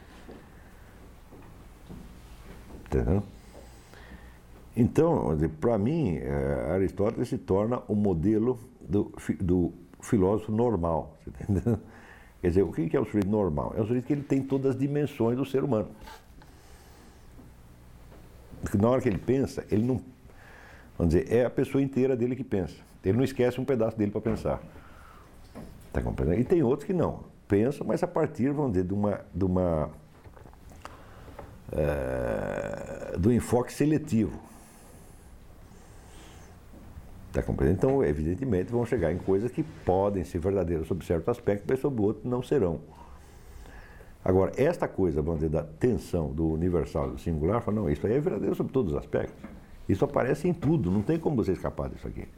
[SPEAKER 1] Entendeu? Então, para mim, Aristóteles se torna o modelo do, do filósofo normal. Você tá entendendo? Quer dizer, o que é o sujeito normal? É o sujeito que ele tem todas as dimensões do ser humano. Porque na hora que ele pensa, ele não... Vamos dizer, é a pessoa inteira dele que pensa. Ele não esquece um pedaço dele para pensar. Tá compreendendo? E tem outros que não. Pensam, mas a partir, vamos dizer, de uma... De uma é, do enfoque seletivo. Tá compreendendo? Então, evidentemente, vão chegar em coisas que podem ser verdadeiras sob certo aspecto, mas sob outro não serão. Agora, esta coisa, vamos dizer, da tensão do universal e do singular, fala, não, isso aí é verdadeiro sob todos os aspectos. Isso aparece em tudo, não tem como você escapar disso aqui.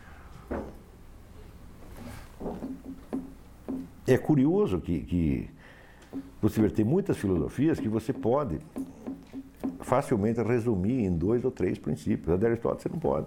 [SPEAKER 1] É curioso que, que você vai ter muitas filosofias que você pode facilmente resumir em dois ou três princípios. A de Aristóteles você não pode.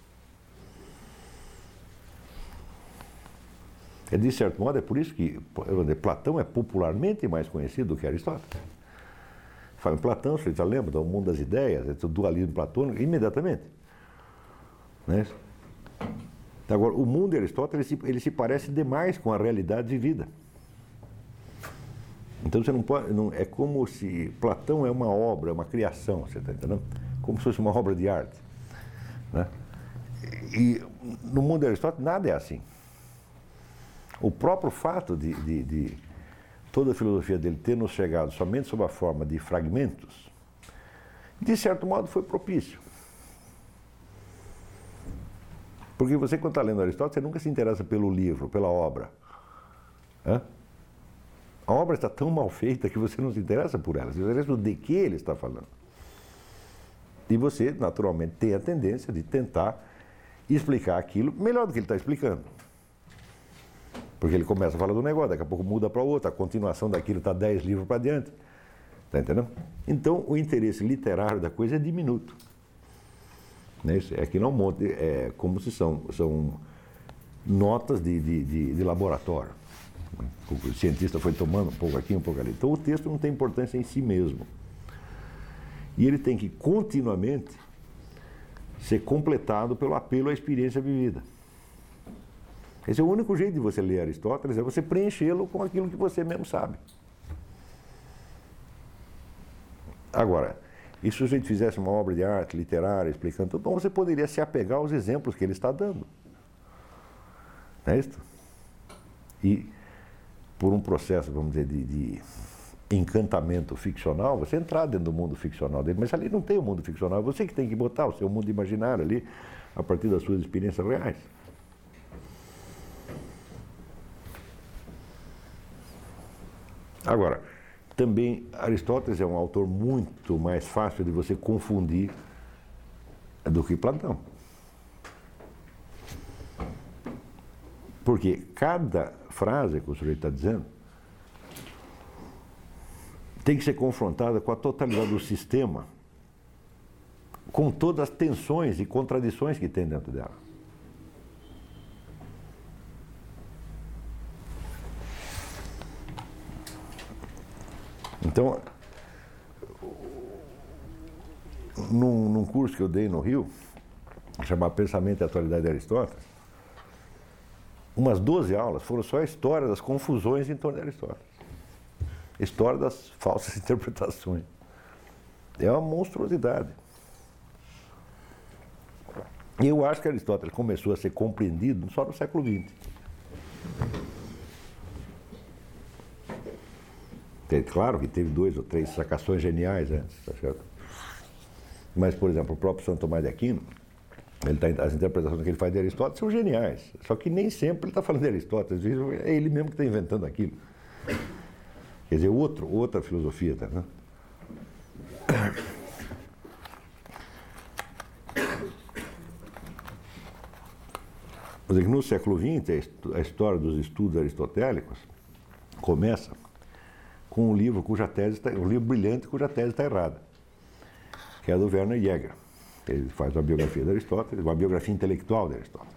[SPEAKER 1] É, de certo modo, é por isso que Platão é popularmente mais conhecido do que Aristóteles. Fala em Platão, você já lembra do mundo das ideias, do dualismo platônico, imediatamente. Né? Agora, o mundo de Aristóteles, ele se, ele se parece demais com a realidade vivida. Então, você não pode, não, é como se Platão é uma obra, é uma criação, você está entendendo? Como se fosse uma obra de arte. Né? E no mundo de Aristóteles, nada é assim. O próprio fato de, de, de toda a filosofia dele ter nos chegado somente sob a forma de fragmentos, de certo modo foi propício. Porque você, quando está lendo Aristóteles, você nunca se interessa pelo livro, pela obra. Hã? A obra está tão mal feita que você não se interessa por ela, você se interessa de que ele está falando. E você, naturalmente, tem a tendência de tentar explicar aquilo melhor do que ele está explicando. Porque ele começa a falar do negócio, daqui a pouco muda para outro, a continuação daquilo está dez livros para diante. Está entendendo? Então, o interesse literário da coisa é diminuto. Né? É que não monte, é como se são, são notas de, de, de, de laboratório. O cientista foi tomando um pouco aqui, um pouco ali. Então, o texto não tem importância em si mesmo. E ele tem que continuamente ser completado pelo apelo à experiência vivida. Esse é o único jeito de você ler Aristóteles, é você preenchê-lo com aquilo que você mesmo sabe. Agora, e se o sujeito fizesse uma obra de arte literária explicando, então você poderia se apegar aos exemplos que ele está dando. Não é isso? E por um processo, vamos dizer, de, de encantamento ficcional, você entrar dentro do mundo ficcional dele, mas ali não tem o mundo ficcional, é você que tem que botar o seu mundo imaginário ali, a partir das suas experiências reais. Agora, também Aristóteles é um autor muito mais fácil de você confundir do que Platão. Porque cada frase que o sujeito está dizendo tem que ser confrontada com a totalidade do sistema, com todas as tensões e contradições que tem dentro dela. Então, num, num curso que eu dei no Rio, chamado Pensamento e Atualidade de Aristóteles, umas doze aulas foram só a história das confusões em torno de Aristóteles. História das falsas interpretações. É uma monstruosidade. Eu acho que Aristóteles começou a ser compreendido só no século vinte. Claro que teve dois ou três sacações geniais antes, tá certo? Mas, por exemplo, o próprio Santo Tomás de Aquino, ele tá, as interpretações que ele faz de Aristóteles são geniais. Só que nem sempre ele está falando de Aristóteles, é ele mesmo que está inventando aquilo. Quer dizer, outro, outra filosofia, tá, né? Quer dizer que no século vinte, a história dos estudos aristotélicos começa com um livro cuja tese está, um livro brilhante cuja tese está errada, que é do Werner Jäger. Ele faz uma biografia de Aristóteles, uma biografia intelectual de Aristóteles.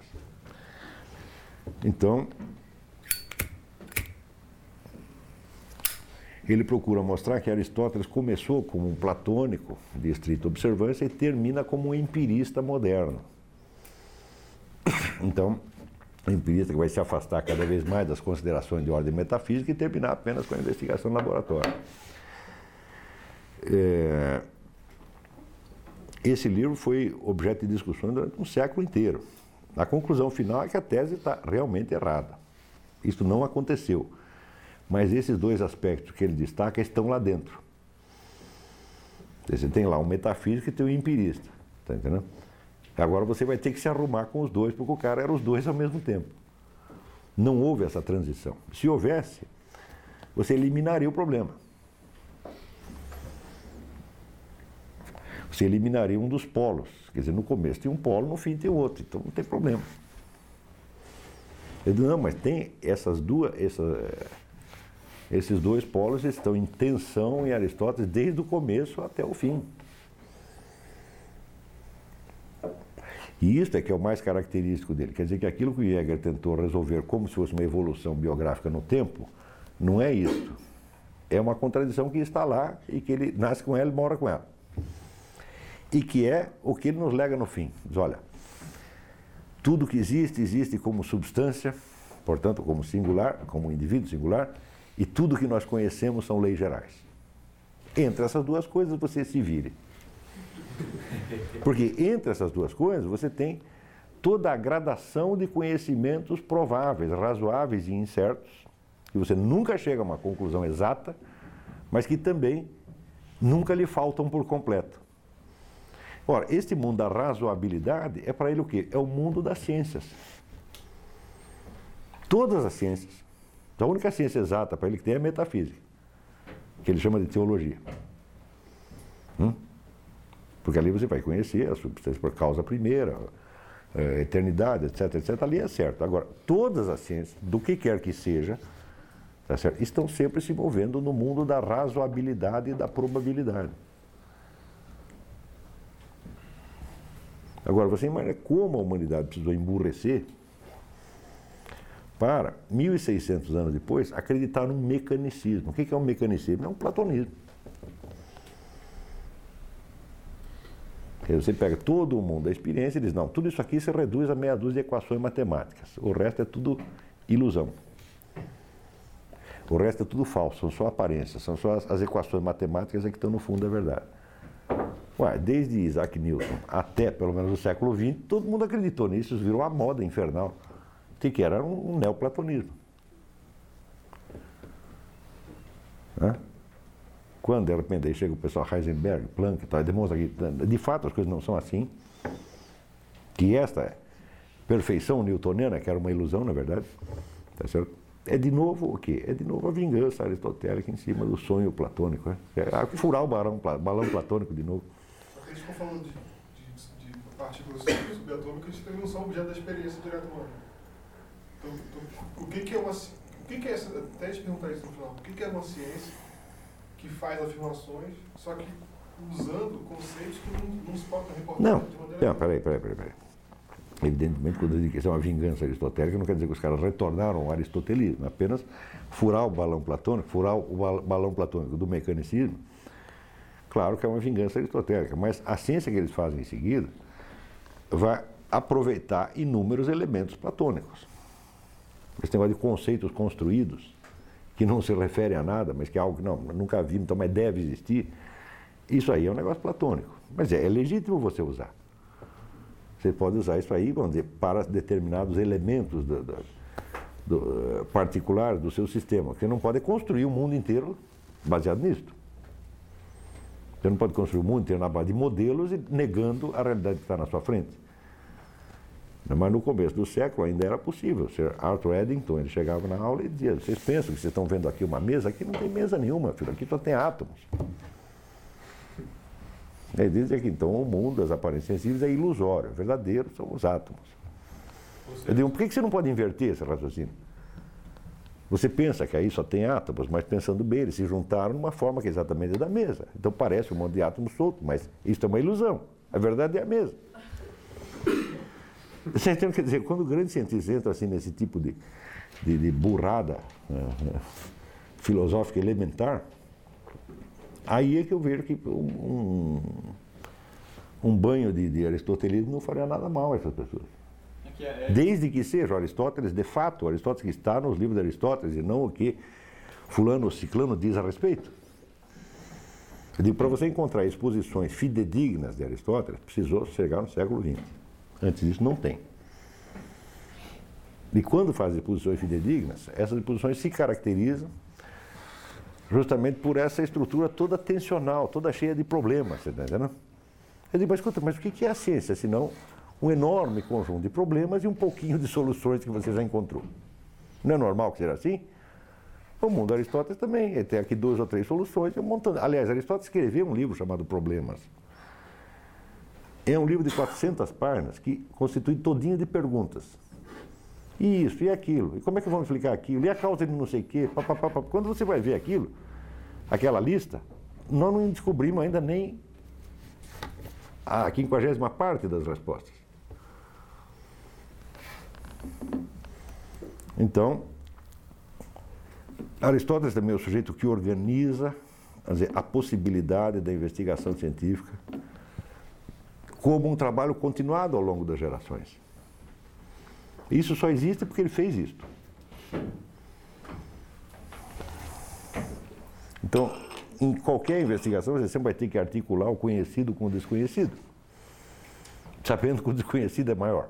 [SPEAKER 1] Então, ele procura mostrar que Aristóteles começou como um platônico de estrita observância e termina como um empirista moderno. Então, o empirista que vai se afastar cada vez mais das considerações de ordem metafísica e terminar apenas com a investigação no laboratório. É... Esse livro foi objeto de discussão durante um século inteiro. A conclusão final é que a tese está realmente errada. Isso não aconteceu. Mas esses dois aspectos que ele destaca estão lá dentro. Você tem lá um metafísico e tem um empirista. Está entendendo? Agora você vai ter que se arrumar com os dois, porque o cara era os dois ao mesmo tempo. Não houve essa transição. Se houvesse, você eliminaria o problema. Você eliminaria um dos polos. Quer dizer, no começo tem um polo, no fim tem outro. Então não tem problema. Eu digo, não, mas tem essas duas... Essa, esses dois polos estão em tensão em Aristóteles desde o começo até o fim. E isso é que é o mais característico dele. Quer dizer que aquilo que o Jäger tentou resolver como se fosse uma evolução biográfica no tempo, não é isso. É uma contradição que está lá e que ele nasce com ela e mora com ela. E que é o que ele nos lega no fim. Diz, olha, tudo que existe, existe como substância, portanto como singular, como indivíduo singular, e tudo que nós conhecemos são leis gerais. Entre essas duas coisas você se vire. Porque entre essas duas coisas você tem toda a gradação de conhecimentos prováveis, razoáveis e incertos, que você nunca chega a uma conclusão exata, mas que também nunca lhe faltam por completo. Ora, este mundo da razoabilidade é para ele o quê? É o mundo das ciências. Todas as ciências. A única ciência exata para ele que tem é a metafísica, que ele chama de teologia. Hum? Porque ali você vai conhecer a substância por causa primeira, a eternidade, etc, etc. Ali é certo. Agora, todas as ciências, do que quer que seja, tá certo? Estão sempre se movendo no mundo da razoabilidade e da probabilidade. Agora, você imagina como a humanidade precisou emburrecer para, mil e seiscentos anos depois, acreditar num mecanicismo. O que é um mecanicismo? É um platonismo. Você pega todo o mundo da experiência e diz, não, tudo isso aqui se reduz a meia dúzia de equações matemáticas. O resto é tudo ilusão. O resto é tudo falso, são só aparências, são só as, as equações matemáticas é que estão no fundo da verdade. Ué, desde Isaac Newton até pelo menos o século vinte, todo mundo acreditou nisso, isso virou uma moda infernal. O que, que era? Um, um neoplatonismo. Hã? Quando, de repente, aí chega o pessoal Heisenberg, Planck e tal, e demonstra que, de fato, as coisas não são assim, que esta perfeição newtoniana, que era uma ilusão, na verdade, tá certo? É de novo o quê? É de novo a vingança aristotélica em cima do sonho platônico. Né? É furar o balão, balão platônico de novo.
[SPEAKER 9] A gente ficou falando de, de, de partículas subatômicas que também não são objeto da experiência direta humana. Então, então, o que, que é uma... O que, que é essa... Até te perguntar isso no final. O que, que é uma ciência que faz afirmações, só que usando conceitos que não, não se podem reportar
[SPEAKER 1] não,
[SPEAKER 9] de maneira...
[SPEAKER 1] Não, peraí, peraí, peraí. Evidentemente, quando eu digo que isso é uma vingança aristotélica, não quer dizer que os caras retornaram ao aristotelismo, apenas furar o balão platônico, furar o balão platônico do mecanicismo, claro que é uma vingança aristotélica, mas a ciência que eles fazem em seguida vai aproveitar inúmeros elementos platônicos. Esse negócio de conceitos construídos, que não se referem a nada, mas que é algo que não, nunca vimos, então, mas deve existir, isso aí é um negócio platônico. Mas é, é legítimo você usar. Você pode usar isso aí, vamos dizer, para determinados elementos do, do, do, uh, particulares do seu sistema. Você não pode construir o mundo inteiro baseado nisso. Você não pode construir o mundo inteiro na base de modelos e negando a realidade que está na sua frente. Mas no começo do século ainda era possível. O senhor Arthur Eddington, ele chegava na aula e dizia: vocês pensam que vocês estão vendo aqui uma mesa? Aqui não tem mesa nenhuma, filho, aqui só tem átomos. Ele dizia que então o mundo, as aparências sensíveis, é ilusório, o verdadeiro são os átomos. Eu digo, por que você não pode inverter esse raciocínio? Você pensa que aí só tem átomos, mas pensando bem, eles se juntaram numa forma que é exatamente da mesa. Então parece um monte de átomos soltos, mas isso é uma ilusão. A verdade é a mesma. Você entende? Quer dizer, quando grandes cientistas entram assim nesse tipo de, de, de burrada uh, filosófica elementar, aí é que eu vejo que um, um banho de, de aristotelismo não faria nada mal a essas pessoas. Desde que seja Aristóteles, de fato, Aristóteles que está nos livros de Aristóteles e não o que fulano ou ciclano diz a respeito. Eu digo, para você encontrar exposições fidedignas de Aristóteles, precisou chegar no século vinte. Antes disso, não tem. E quando faz exposições fidedignas, essas exposições se caracterizam justamente por essa estrutura toda tensional, toda cheia de problemas, você está entendendo? Eu digo, mas escuta, mas o que é a ciência, senão um enorme conjunto de problemas e um pouquinho de soluções que você já encontrou? Não é normal que seja assim? O mundo de Aristóteles também, ele tem aqui duas ou três soluções, e um montão. Aliás, Aristóteles escreveu um livro chamado Problemas. É um livro de quatrocentas páginas que constitui todinho de perguntas. E isso, e aquilo, e como é que vamos explicar aquilo, e a causa de não sei o quê, pá, pá, pá, pá. Quando você vai ver aquilo, aquela lista, nós não descobrimos ainda nem a quinquagésima parte das respostas. Então, Aristóteles também é o sujeito que organiza, quer dizer, a possibilidade da investigação científica como um trabalho continuado ao longo das gerações. Isso só existe porque ele fez isso. Então, em qualquer investigação, você sempre vai ter que articular o conhecido com o desconhecido, sabendo que o desconhecido é maior.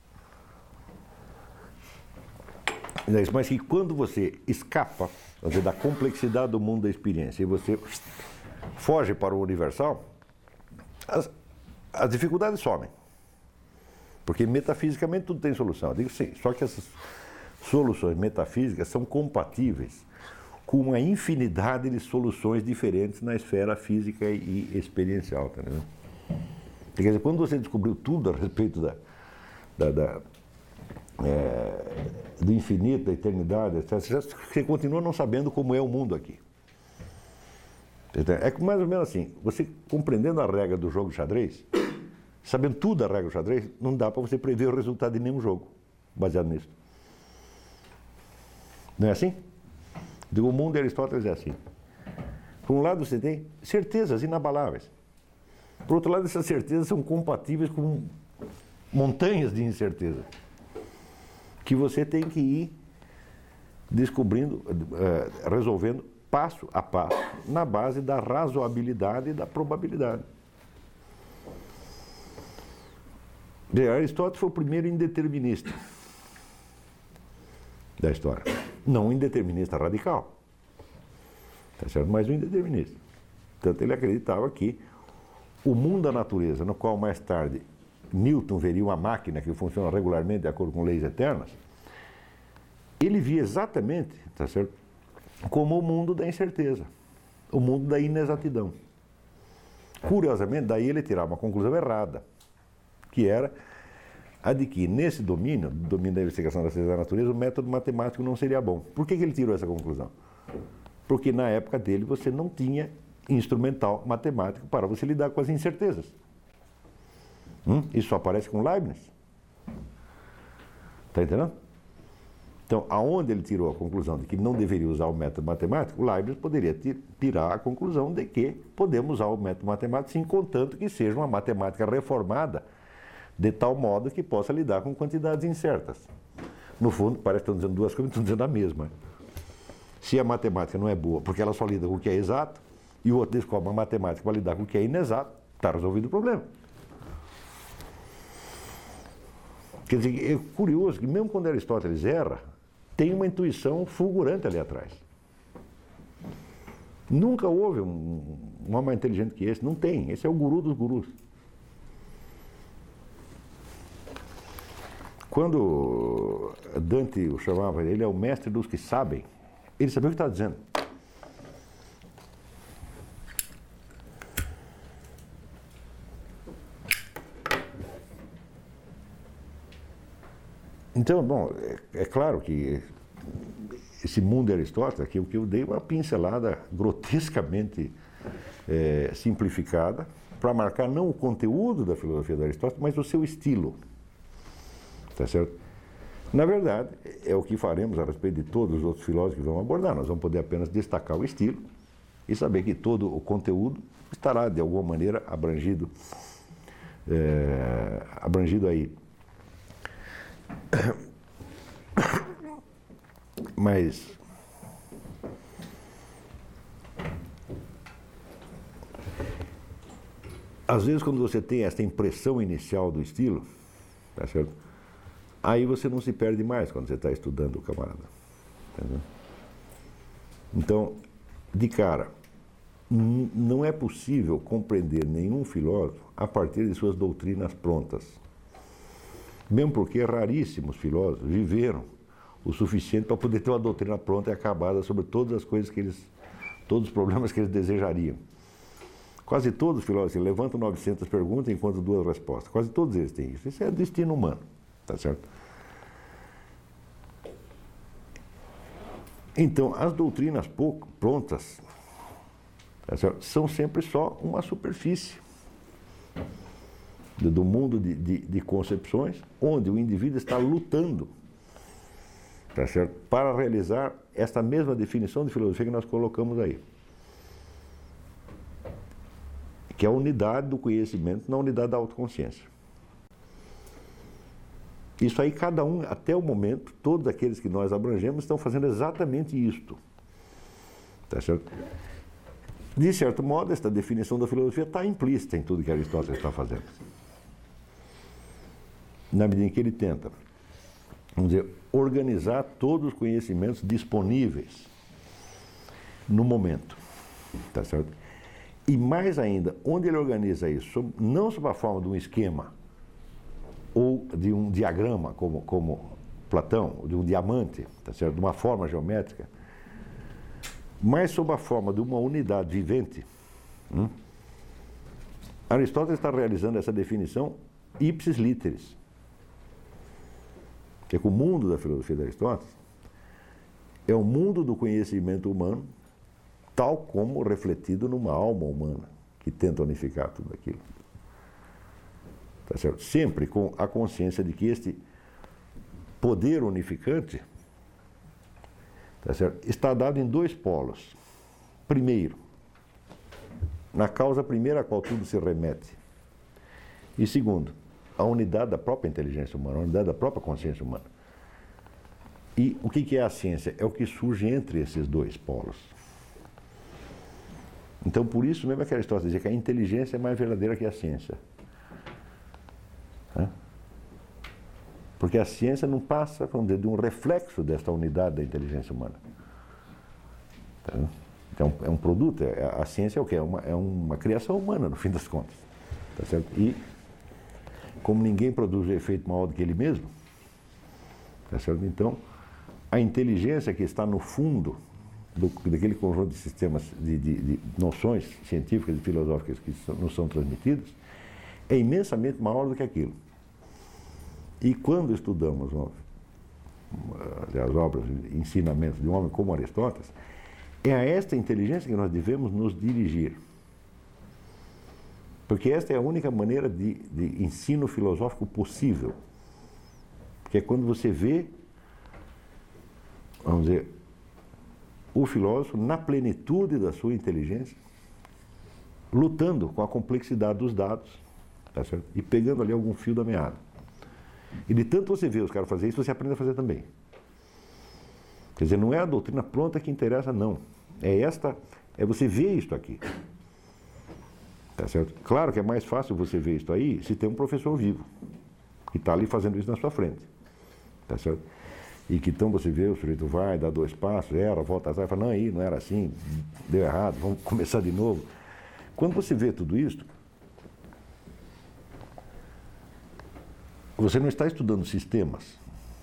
[SPEAKER 1] Mas que quando você escapa, quer dizer, da complexidade do mundo da experiência e você foge para o universal, as, as dificuldades somem. Porque metafisicamente tudo tem solução. Eu digo sim, só que essas soluções metafísicas são compatíveis com uma infinidade de soluções diferentes na esfera física e experiencial. Tá, né? Quer dizer, quando você descobriu tudo a respeito da, da, da, é, do infinito, da eternidade, etcétera, você continua não sabendo como é o mundo aqui. É mais ou menos assim, você compreendendo a regra do jogo de xadrez, sabendo tudo da regra do xadrez, não dá para você prever o resultado de nenhum jogo baseado nisso. Não é assim? O mundo de Aristóteles é assim. Por um lado você tem certezas inabaláveis. Por outro lado, essas certezas são compatíveis com montanhas de incerteza que você tem que ir descobrindo, uh, resolvendo passo a passo, na base da razoabilidade e da probabilidade. Aristóteles foi o primeiro indeterminista da história. Não um indeterminista radical, tá certo? Mas um indeterminista. Portanto, ele acreditava que o mundo da natureza, no qual mais tarde Newton veria uma máquina que funciona regularmente de acordo com leis eternas, ele via exatamente, tá certo, como o mundo da incerteza, o mundo da inexatidão. Curiosamente, daí ele tirava uma conclusão errada, que era a de que nesse domínio, domínio da investigação da ciência da natureza, o método matemático não seria bom. Por que que ele tirou essa conclusão? Porque na época dele você não tinha instrumental matemático para você lidar com as incertezas. Hum? Isso só aparece com Leibniz. Está entendendo? Então, aonde ele tirou a conclusão de que não deveria usar o método matemático, Leibniz poderia tirar a conclusão de que podemos usar o método matemático, sim, contanto que seja uma matemática reformada, de tal modo que possa lidar com quantidades incertas. No fundo, parece que estão dizendo duas coisas, estão dizendo a mesma. Se a matemática não é boa, porque ela só lida com o que é exato, e o outro descobre uma matemática para lidar com o que é inexato, está resolvido o problema. Quer dizer, é curioso que mesmo quando Aristóteles erra, tem uma intuição fulgurante ali atrás. Nunca houve um, um homem mais inteligente que esse, não tem. Esse é o guru dos gurus. Quando Dante o chamava, ele é o mestre dos que sabem, ele sabia o que estava dizendo. Então, bom, é, é claro que esse mundo de Aristóteles, aqui o que eu dei uma pincelada grotescamente é, simplificada para marcar não o conteúdo da filosofia de Aristóteles, mas o seu estilo. Tá certo? Na verdade, é o que faremos a respeito de todos os outros filósofos que vamos abordar. Nós vamos poder apenas destacar o estilo e saber que todo o conteúdo estará, de alguma maneira, abrangido, é, abrangido aí. Mas às vezes quando você tem essa impressão inicial do estilo, tá certo? Aí você não se perde mais quando você está estudando o camarada. Entendeu? Então, de cara, não é possível compreender nenhum filósofo a partir de suas doutrinas prontas. Mesmo porque raríssimos filósofos viveram o suficiente para poder ter uma doutrina pronta e acabada sobre todas as coisas que eles, todos os problemas que eles desejariam. Quase todos os filósofos levantam novecentas perguntas e encontram duas respostas. Quase todos eles têm isso. Isso é destino humano, tá certo? Então, as doutrinas pouco prontas, tá certo? São sempre só uma superfície do mundo de, de, de concepções, onde o indivíduo está lutando, tá certo? Para realizar esta mesma definição de filosofia que nós colocamos aí, que é a unidade do conhecimento na unidade da autoconsciência. Isso aí, cada um, até o momento, todos aqueles que nós abrangemos estão fazendo exatamente isto, tá certo? De certo modo, esta definição da filosofia está implícita em tudo que Aristóteles está fazendo. Na medida em que ele tenta, vamos dizer, organizar todos os conhecimentos disponíveis no momento, tá certo? E mais ainda, onde ele organiza isso, não sob a forma de um esquema ou de um diagrama, como, como Platão, de um diamante, tá certo? De uma forma geométrica, mas sob a forma de uma unidade vivente. Hum? Aristóteles está realizando essa definição ipsis literis. Que é que o mundo da filosofia de Aristóteles é o mundo do conhecimento humano, tal como refletido numa alma humana, que tenta unificar tudo aquilo. Tá certo? Sempre com a consciência de que este poder unificante, tá certo, está dado em dois polos. Primeiro, na causa primeira a qual tudo se remete. E segundo, a unidade da própria inteligência humana, a unidade da própria consciência humana. E o que é a ciência? É o que surge entre esses dois polos. Então, por isso mesmo é que Aristóteles dizia que a inteligência é mais verdadeira que a ciência. Porque a ciência não passa, vamos dizer, de um reflexo desta unidade da inteligência humana. Então, é um produto, a ciência é o quê? É uma, é uma criação humana, no fim das contas. Tá certo? E como ninguém produz efeito maior do que ele mesmo, tá certo? Então, a inteligência que está no fundo do, daquele conjunto de sistemas, de, de, de noções científicas e filosóficas que são, nos são transmitidas, é imensamente maior do que aquilo. E quando estudamos ó, as obras, ensinamentos de um homem como Aristóteles, é a esta inteligência que nós devemos nos dirigir. Porque esta é a única maneira de, de ensino filosófico possível. Que é quando você vê, vamos dizer, o filósofo na plenitude da sua inteligência, lutando com a complexidade dos dados, tá certo? E pegando ali algum fio da meada. E de tanto você ver os caras fazer isso, você aprende a fazer também. Quer dizer, não é a doutrina pronta que interessa, não. É esta, é você ver isto aqui. Tá certo? Claro que é mais fácil você ver isso aí se tem um professor vivo. que está ali fazendo isso na sua frente. Tá certo? E que então você vê, o sujeito vai, dá dois passos, era, volta atrás, fala, não, aí não era assim, deu errado, vamos começar de novo. Quando você vê tudo isso, você não está estudando sistemas,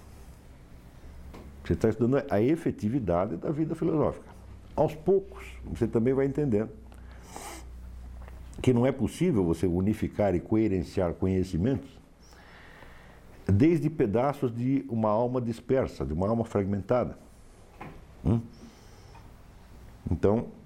[SPEAKER 1] você está estudando a efetividade da vida filosófica. Aos poucos, você também vai entendendo que não é possível você unificar e coerenciar conhecimentos desde pedaços de uma alma dispersa, de uma alma fragmentada. Hum? Então,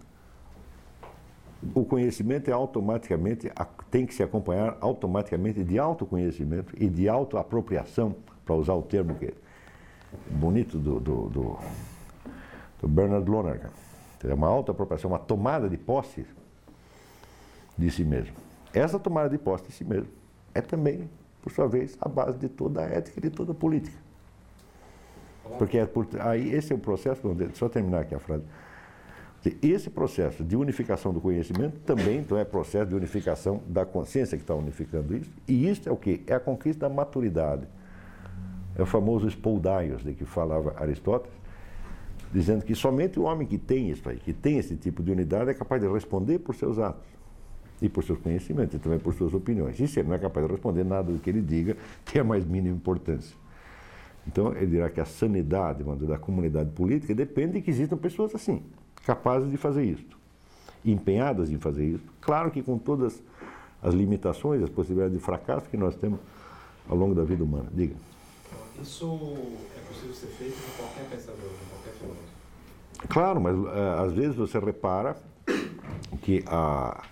[SPEAKER 1] o conhecimento é automaticamente, tem que se acompanhar automaticamente de autoconhecimento e de autoapropriação, para usar o termo que é bonito do, do, do, do Bernard Lonergan. É uma autoapropriação, uma tomada de posse de si mesmo. Essa tomada de posse de si mesmo é também, por sua vez, a base de toda a ética e de toda a política. Porque é por, aí esse é o processo, só terminar aqui a frase, esse processo de unificação do conhecimento também então, é processo de unificação da consciência que está unificando isso, e isso é o quê? É a conquista da maturidade. É o famoso spoudaios de que falava Aristóteles, dizendo que somente o homem que tem isso aí, que tem esse tipo de unidade, é capaz de responder por seus atos. E por seus conhecimentos, e também por suas opiniões. E se ele não é capaz de responder, nada do que ele diga tem a mais mínima importância. Então, ele dirá que a sanidade, vamos dizer, da comunidade política depende de que existam pessoas assim, capazes de fazer isso, empenhadas em fazer isso. Claro que com todas as limitações, as possibilidades de fracasso que nós temos ao longo da vida humana. Diga.
[SPEAKER 10] Isso é possível ser feito com qualquer pensador, com qualquer filósofo?
[SPEAKER 1] Claro, mas uh, às vezes você repara que a...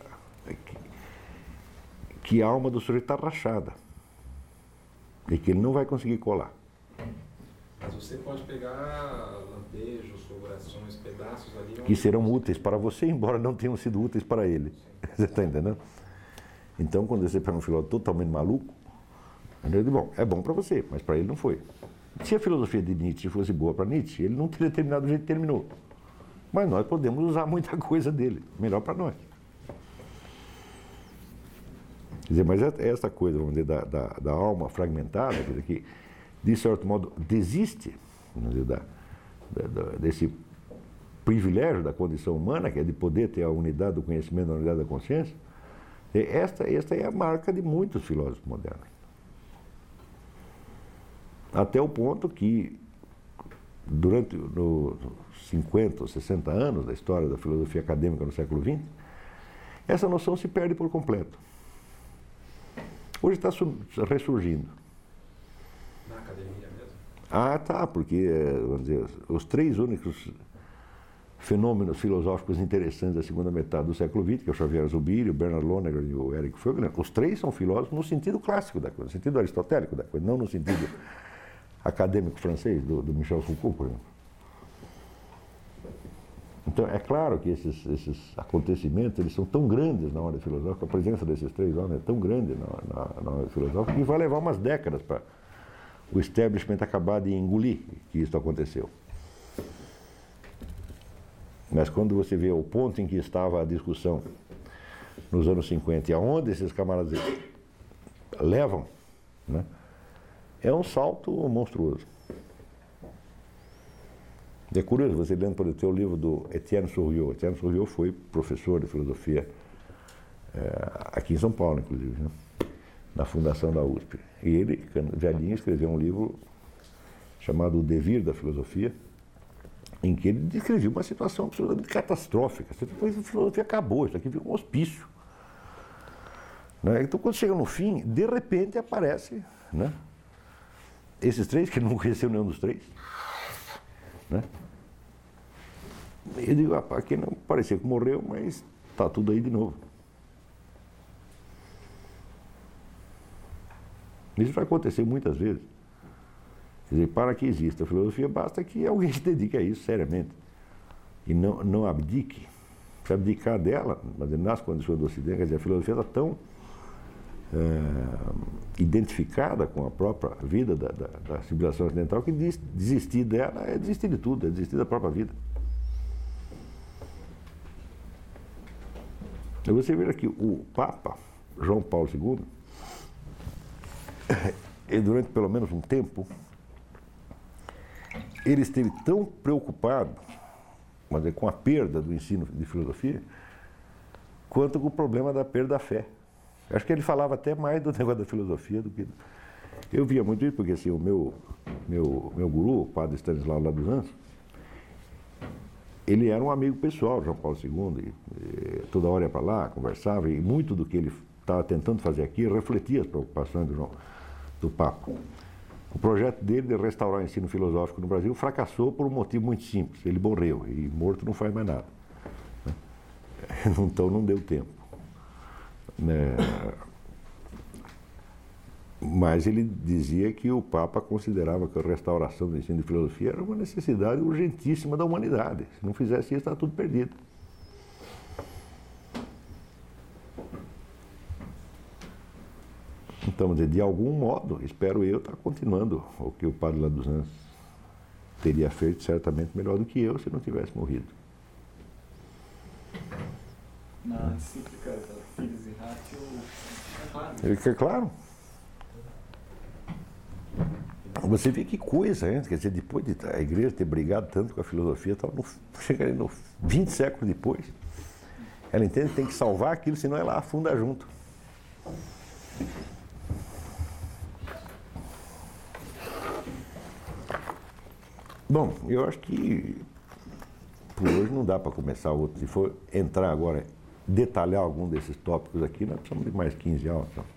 [SPEAKER 1] que a alma do sujeito está rachada e que ele não vai conseguir colar.
[SPEAKER 10] Mas você pode pegar lampejos, orações, pedaços ali...
[SPEAKER 1] Que serão úteis para você, embora não tenham sido úteis para ele. Você está entendendo? Então, quando você pega um filósofo totalmente maluco, ele diz, bom, é bom para você, mas para ele não foi. Se a filosofia de Nietzsche fosse boa para Nietzsche, ele não teria terminado do jeito que terminou. Mas nós podemos usar muita coisa dele, melhor para nós. Quer dizer, mas essa coisa, vamos dizer, da, da, da alma fragmentada, quer dizer, que, de certo modo, desiste, vamos dizer, da, da, da, desse privilégio da condição humana, que é de poder ter a unidade do conhecimento, a unidade da consciência, esta, esta é a marca de muitos filósofos modernos. Até o ponto que, durante os cinquenta ou sessenta anos da história da filosofia acadêmica no século vinte, essa noção se perde por completo. Hoje está ressurgindo.
[SPEAKER 10] Na academia mesmo?
[SPEAKER 1] Ah, tá, porque, vamos dizer, os três únicos fenômenos filosóficos interessantes da segunda metade do século vinte, que é o Xavier Zubiri, o Bernard Lonergan e o Eric Voegelin, os três são filósofos no sentido clássico da coisa, no sentido aristotélico da coisa, não no sentido acadêmico francês, do, do Michel Foucault, por exemplo. Então, é claro que esses, esses acontecimentos, eles são tão grandes na ordem filosófica, a presença desses três homens é tão grande na, na, na ordem filosófica, que vai levar umas décadas para o establishment acabar de engolir que isso aconteceu. Mas quando você vê o ponto em que estava a discussão nos anos cinquenta e aonde esses camaradas levam, né, é um salto monstruoso. É curioso, você lendo, por exemplo, o livro do Etienne Souriau. Etienne Souriau foi professor de filosofia é, aqui em São Paulo, inclusive, né, na fundação da U S P. E ele, velhinho, escreveu um livro chamado O Devir da Filosofia, em que ele descreveu uma situação absolutamente catastrófica. Depois a filosofia acabou, isso aqui virou um hospício. Né? Então, quando chega no fim, de repente aparece, né, esses três, que não conheceu nenhum dos três, né? Eu digo, rapaz, aqui não parecia que morreu, mas está tudo aí de novo. Isso vai acontecer muitas vezes. Quer dizer, para que exista a filosofia, basta que alguém se dedique a isso seriamente. E não, não abdique. Se abdicar dela, mas nas condições do Ocidente, quer dizer, a filosofia está tão é, identificada com a própria vida da, da, da civilização ocidental que desistir dela é desistir de tudo, é desistir da própria vida. Você vê aqui, o Papa João Paulo segundo, e durante pelo menos um tempo, ele esteve tão preocupado, vamos dizer, com a perda do ensino de filosofia, quanto com o problema da perda da fé. Eu acho que ele falava até mais do negócio da filosofia do que... Eu via muito isso, porque assim, o meu, meu, meu guru, o padre Stanislau lá dos Anjos, ele era um amigo pessoal, João Paulo segundo, e, e, toda hora ia para lá, conversava, e muito do que ele estava tentando fazer aqui refletia as preocupações do, João, do Papa. O projeto dele de restaurar o ensino filosófico no Brasil fracassou por um motivo muito simples. Ele morreu, e morto não faz mais nada. Então não deu tempo. É, mas ele dizia que o Papa considerava que a restauração do ensino de filosofia era uma necessidade urgentíssima da humanidade. Se não fizesse isso, está tudo perdido. Então, de algum modo, espero eu estar continuando o que o padre lá dos Anjos teria feito certamente melhor do que eu se não tivesse morrido.
[SPEAKER 6] Na encíclica Fides e Ratio, é claro.
[SPEAKER 1] Ele quer claro. Você vê que coisa, hein? Quer dizer, depois de a igreja ter brigado tanto com a filosofia, tal, no, chega ali no vinte séculos depois, ela entende que tem que salvar aquilo, senão ela afunda junto. Bom, eu acho que por hoje não dá para começar outro. Se for entrar agora, detalhar algum desses tópicos aqui, nós precisamos de mais quinze aulas. Então.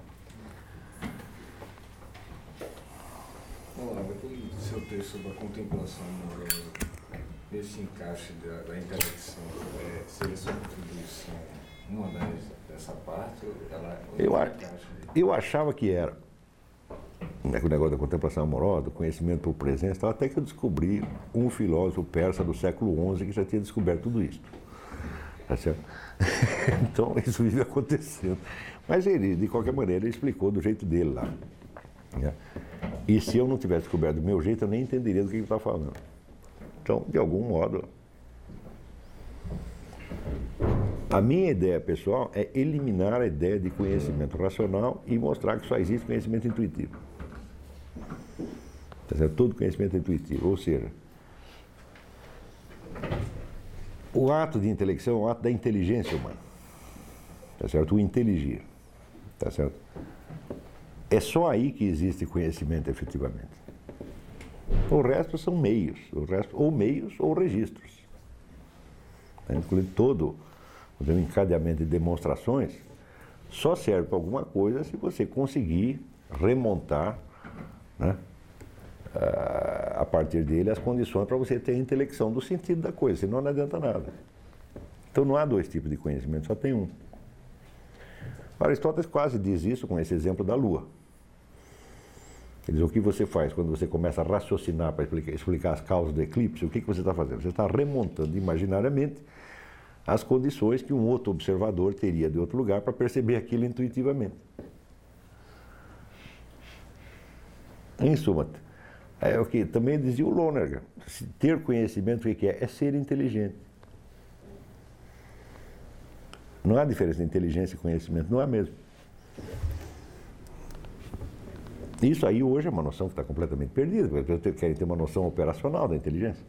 [SPEAKER 10] Olá, depois do seu texto sobre a contemplação amorosa, esse encaixe da, da intelecção, é, seria sua contribuição uma das, dessa parte? Ou ela, ou
[SPEAKER 1] eu,
[SPEAKER 10] ela
[SPEAKER 1] a, eu achava que era. O negócio da contemplação amorosa, do conhecimento por presença, tal, até que eu descobri um filósofo persa do século onze que já tinha descoberto tudo isso. Tá certo? Então, isso vive acontecendo. Mas ele, de qualquer maneira, ele explicou do jeito dele lá. Né? E se eu não tivesse descoberto do meu jeito, eu nem entenderia do que ele está falando. Então, de algum modo, a minha ideia pessoal é eliminar a ideia de conhecimento racional e mostrar que só existe conhecimento intuitivo. Tá certo? Todo conhecimento é intuitivo, ou seja, o ato de intelecção é o ato da inteligência humana. Tá certo? O inteligir. Tá certo? É só aí que existe conhecimento efetivamente. O resto são meios, o resto, ou meios ou registros. Tá? Incluindo todo o encadeamento de demonstrações, só serve para alguma coisa se você conseguir remontar, né, a partir dele as condições para você ter a intelecção do sentido da coisa, senão não adianta nada. Então não há dois tipos de conhecimento, só tem um. Aristóteles quase diz isso com esse exemplo da Lua. Ele diz, o que você faz quando você começa a raciocinar para explicar, explicar as causas do eclipse, o que, que você está fazendo? Você está remontando imaginariamente as condições que um outro observador teria de outro lugar para perceber aquilo intuitivamente. Em suma, é o que também dizia o Lonergan, ter conhecimento o que é? É ser inteligente. Não há diferença entre inteligência e conhecimento, não há mesmo. Isso aí hoje é uma noção que está completamente perdida, porque vocês querem ter uma noção operacional da inteligência.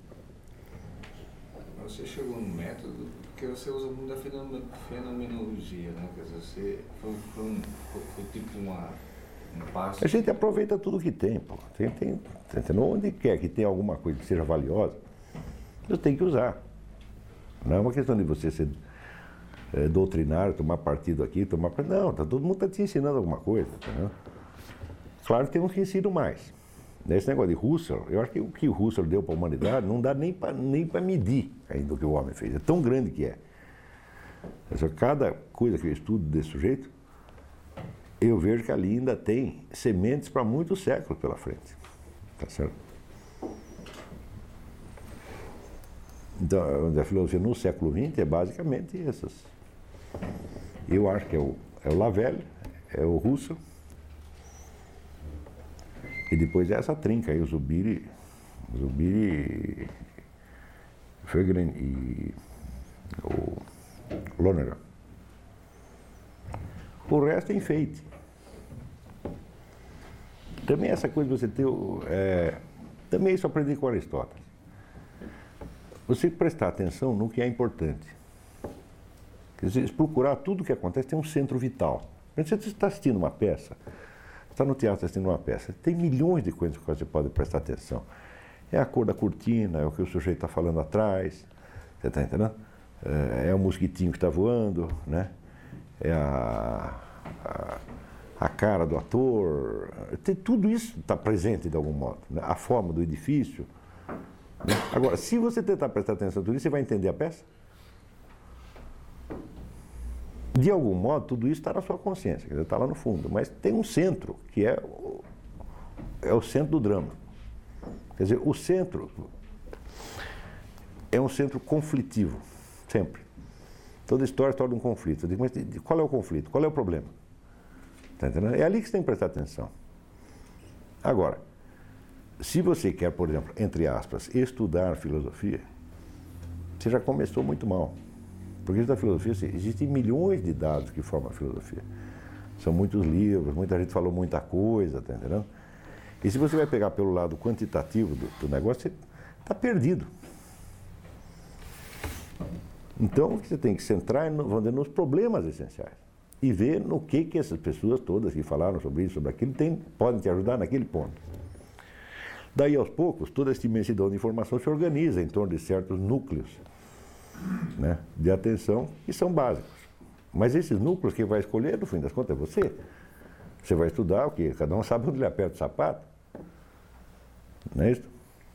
[SPEAKER 10] Você chegou no método porque você usa muito da fenomenologia, né? Quer dizer, você foi, foi, um, foi, foi tipo uma, um passo...
[SPEAKER 1] A gente aproveita tudo que tem, pô. Tem, tem, tem, onde quer que tenha alguma coisa que seja valiosa, você tem que usar. Não é uma questão de você ser é, doutrinário, tomar partido aqui, tomar partido... Não, tá, todo mundo está te ensinando alguma coisa, entendeu? Claro que tem uns que ensinam mais. Nesse negócio de Husserl, eu acho que o que o Husserl deu para a humanidade não dá nem para nem para medir ainda o que o homem fez. É tão grande que é. Cada coisa que eu estudo desse sujeito, eu vejo que ali ainda tem sementes para muitos séculos pela frente. Tá certo? Então, a filosofia no século vinte é basicamente essas. Eu acho que é o, é o Lavelle, é o Husserl, e depois é essa trinca aí, o Zubiri, Zubiri, Fögelen e o Lonergan. O resto é enfeite. Também essa coisa de você ter... É, também isso eu aprendi com Aristóteles. Você prestar atenção no que é importante. Quer dizer, procurar tudo o que acontece tem um centro vital. Você está assistindo uma peça, está no teatro assistindo uma peça, tem milhões de coisas que você pode prestar atenção. É a cor da cortina, é o que o sujeito está falando atrás, você está entendendo? É, é o mosquitinho que está voando, né? É a, a, a cara do ator, tem, tudo isso está presente de algum modo, né? A forma do edifício. Né? Agora, se você tentar prestar atenção em tudo isso, você vai entender a peça? De algum modo, tudo isso está na sua consciência, quer dizer, está lá no fundo, mas tem um centro, que é o, é o centro do drama. Quer dizer, o centro é um centro conflitivo, sempre. Toda história é história de um conflito. Eu digo, mas qual é o conflito? Qual é o problema? Tá entendendo? É ali que você tem que prestar atenção. Agora, se você quer, por exemplo, entre aspas, estudar filosofia, você já começou muito mal. Porque da filosofia, existem milhões de dados que formam a filosofia. São muitos livros, muita gente falou muita coisa, tá entendendo? E se você vai pegar pelo lado quantitativo do, do negócio, você está perdido. Então, você tem que centrar no, vamos dizer, nos problemas essenciais e ver no que, que essas pessoas todas que falaram sobre isso, sobre aquilo, tem, podem te ajudar naquele ponto. Daí, aos poucos, toda essa imensidão de informação se organiza em torno de certos núcleos, né, de atenção, que são básicos. Mas esses núcleos que vai escolher, no fim das contas, é você. Você vai estudar o quê? Cada um sabe onde ele aperta o sapato. Não é isso?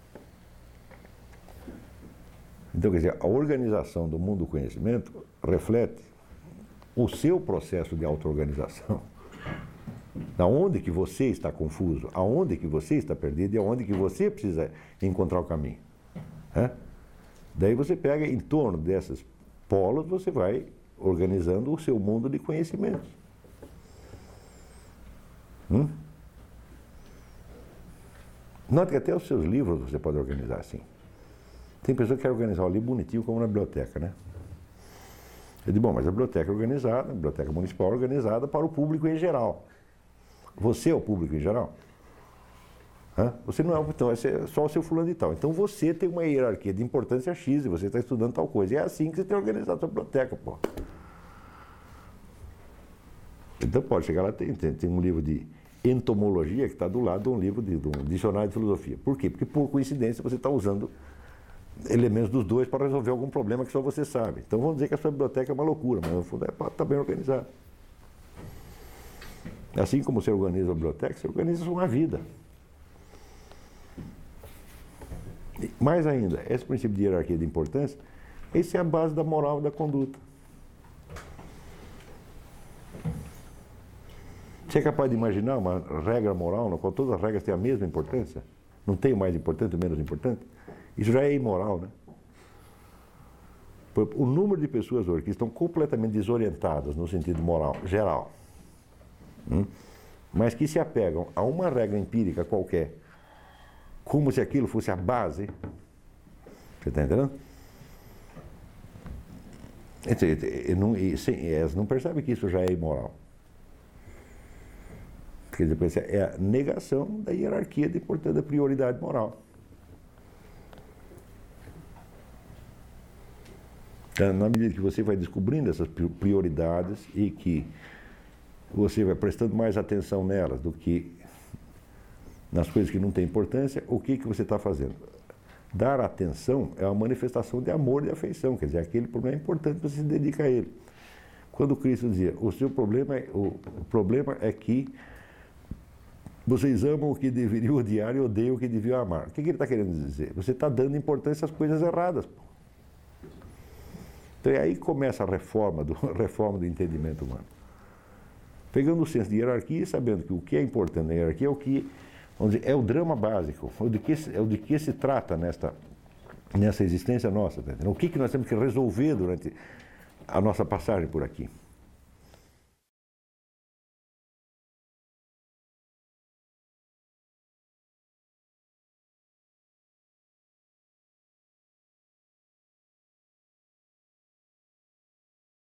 [SPEAKER 1] Então, quer dizer, a organização do mundo do conhecimento reflete o seu processo de auto-organização. Aonde que você está confuso, aonde que você está perdido e aonde que você precisa encontrar o caminho. É? Daí você pega em torno desses polos, você vai organizando o seu mundo de conhecimentos. Hum? Note que até os seus livros você pode organizar assim. Tem pessoa que quer organizar o livro bonitinho como na biblioteca, né? Eu digo, bom, mas a biblioteca é organizada, a biblioteca municipal é organizada para o público em geral. Você é o público em geral? Hã? Você não é, então, é só o seu fulano de tal. Então você tem uma hierarquia de importância X e você está estudando tal coisa. E é assim que você tem organizado a sua biblioteca, pô. Então pode chegar lá, tem, tem, tem um livro de entomologia que está do lado de um livro de, de um dicionário de filosofia. Por quê? Porque por coincidência você está usando elementos dos dois para resolver algum problema que só você sabe. Então vamos dizer que a sua biblioteca é uma loucura, mas no fundo está bem organizado. Assim como você organiza a biblioteca, você organiza uma vida. Mais ainda, esse princípio de hierarquia de importância, esse é a base da moral e da conduta. Você é capaz de imaginar uma regra moral na qual todas as regras têm a mesma importância? Não tem o mais importante e o menos importante? Isso já é imoral, né? O número de pessoas hoje que estão completamente desorientadas no sentido moral geral, hum, mas que se apegam a uma regra empírica qualquer, como se aquilo fosse a base, você está entendendo? Elas não percebem que isso já é imoral. Quer dizer, é a negação da hierarquia de, portanto, da prioridade moral. Então, na medida que você vai descobrindo essas prioridades e que você vai prestando mais atenção nelas do que nas coisas que não têm importância, o que, que você está fazendo? Dar atenção é uma manifestação de amor e afeição, quer dizer, aquele problema é importante, você se dedica a ele. Quando Cristo dizia, o seu problema é, o, o problema é que vocês amam o que deveriam odiar e odeiam o que deviam amar. O que, que ele está querendo dizer? Você está dando importância às coisas erradas. Pô. Então aí começa a reforma do, a reforma do entendimento humano. Pegando o senso de hierarquia e sabendo que o que é importante na hierarquia é o que, vamos dizer, é o drama básico, o de que, é o de que se trata nesta, nessa existência nossa. Tá? O que, que nós temos que resolver durante a nossa passagem por aqui.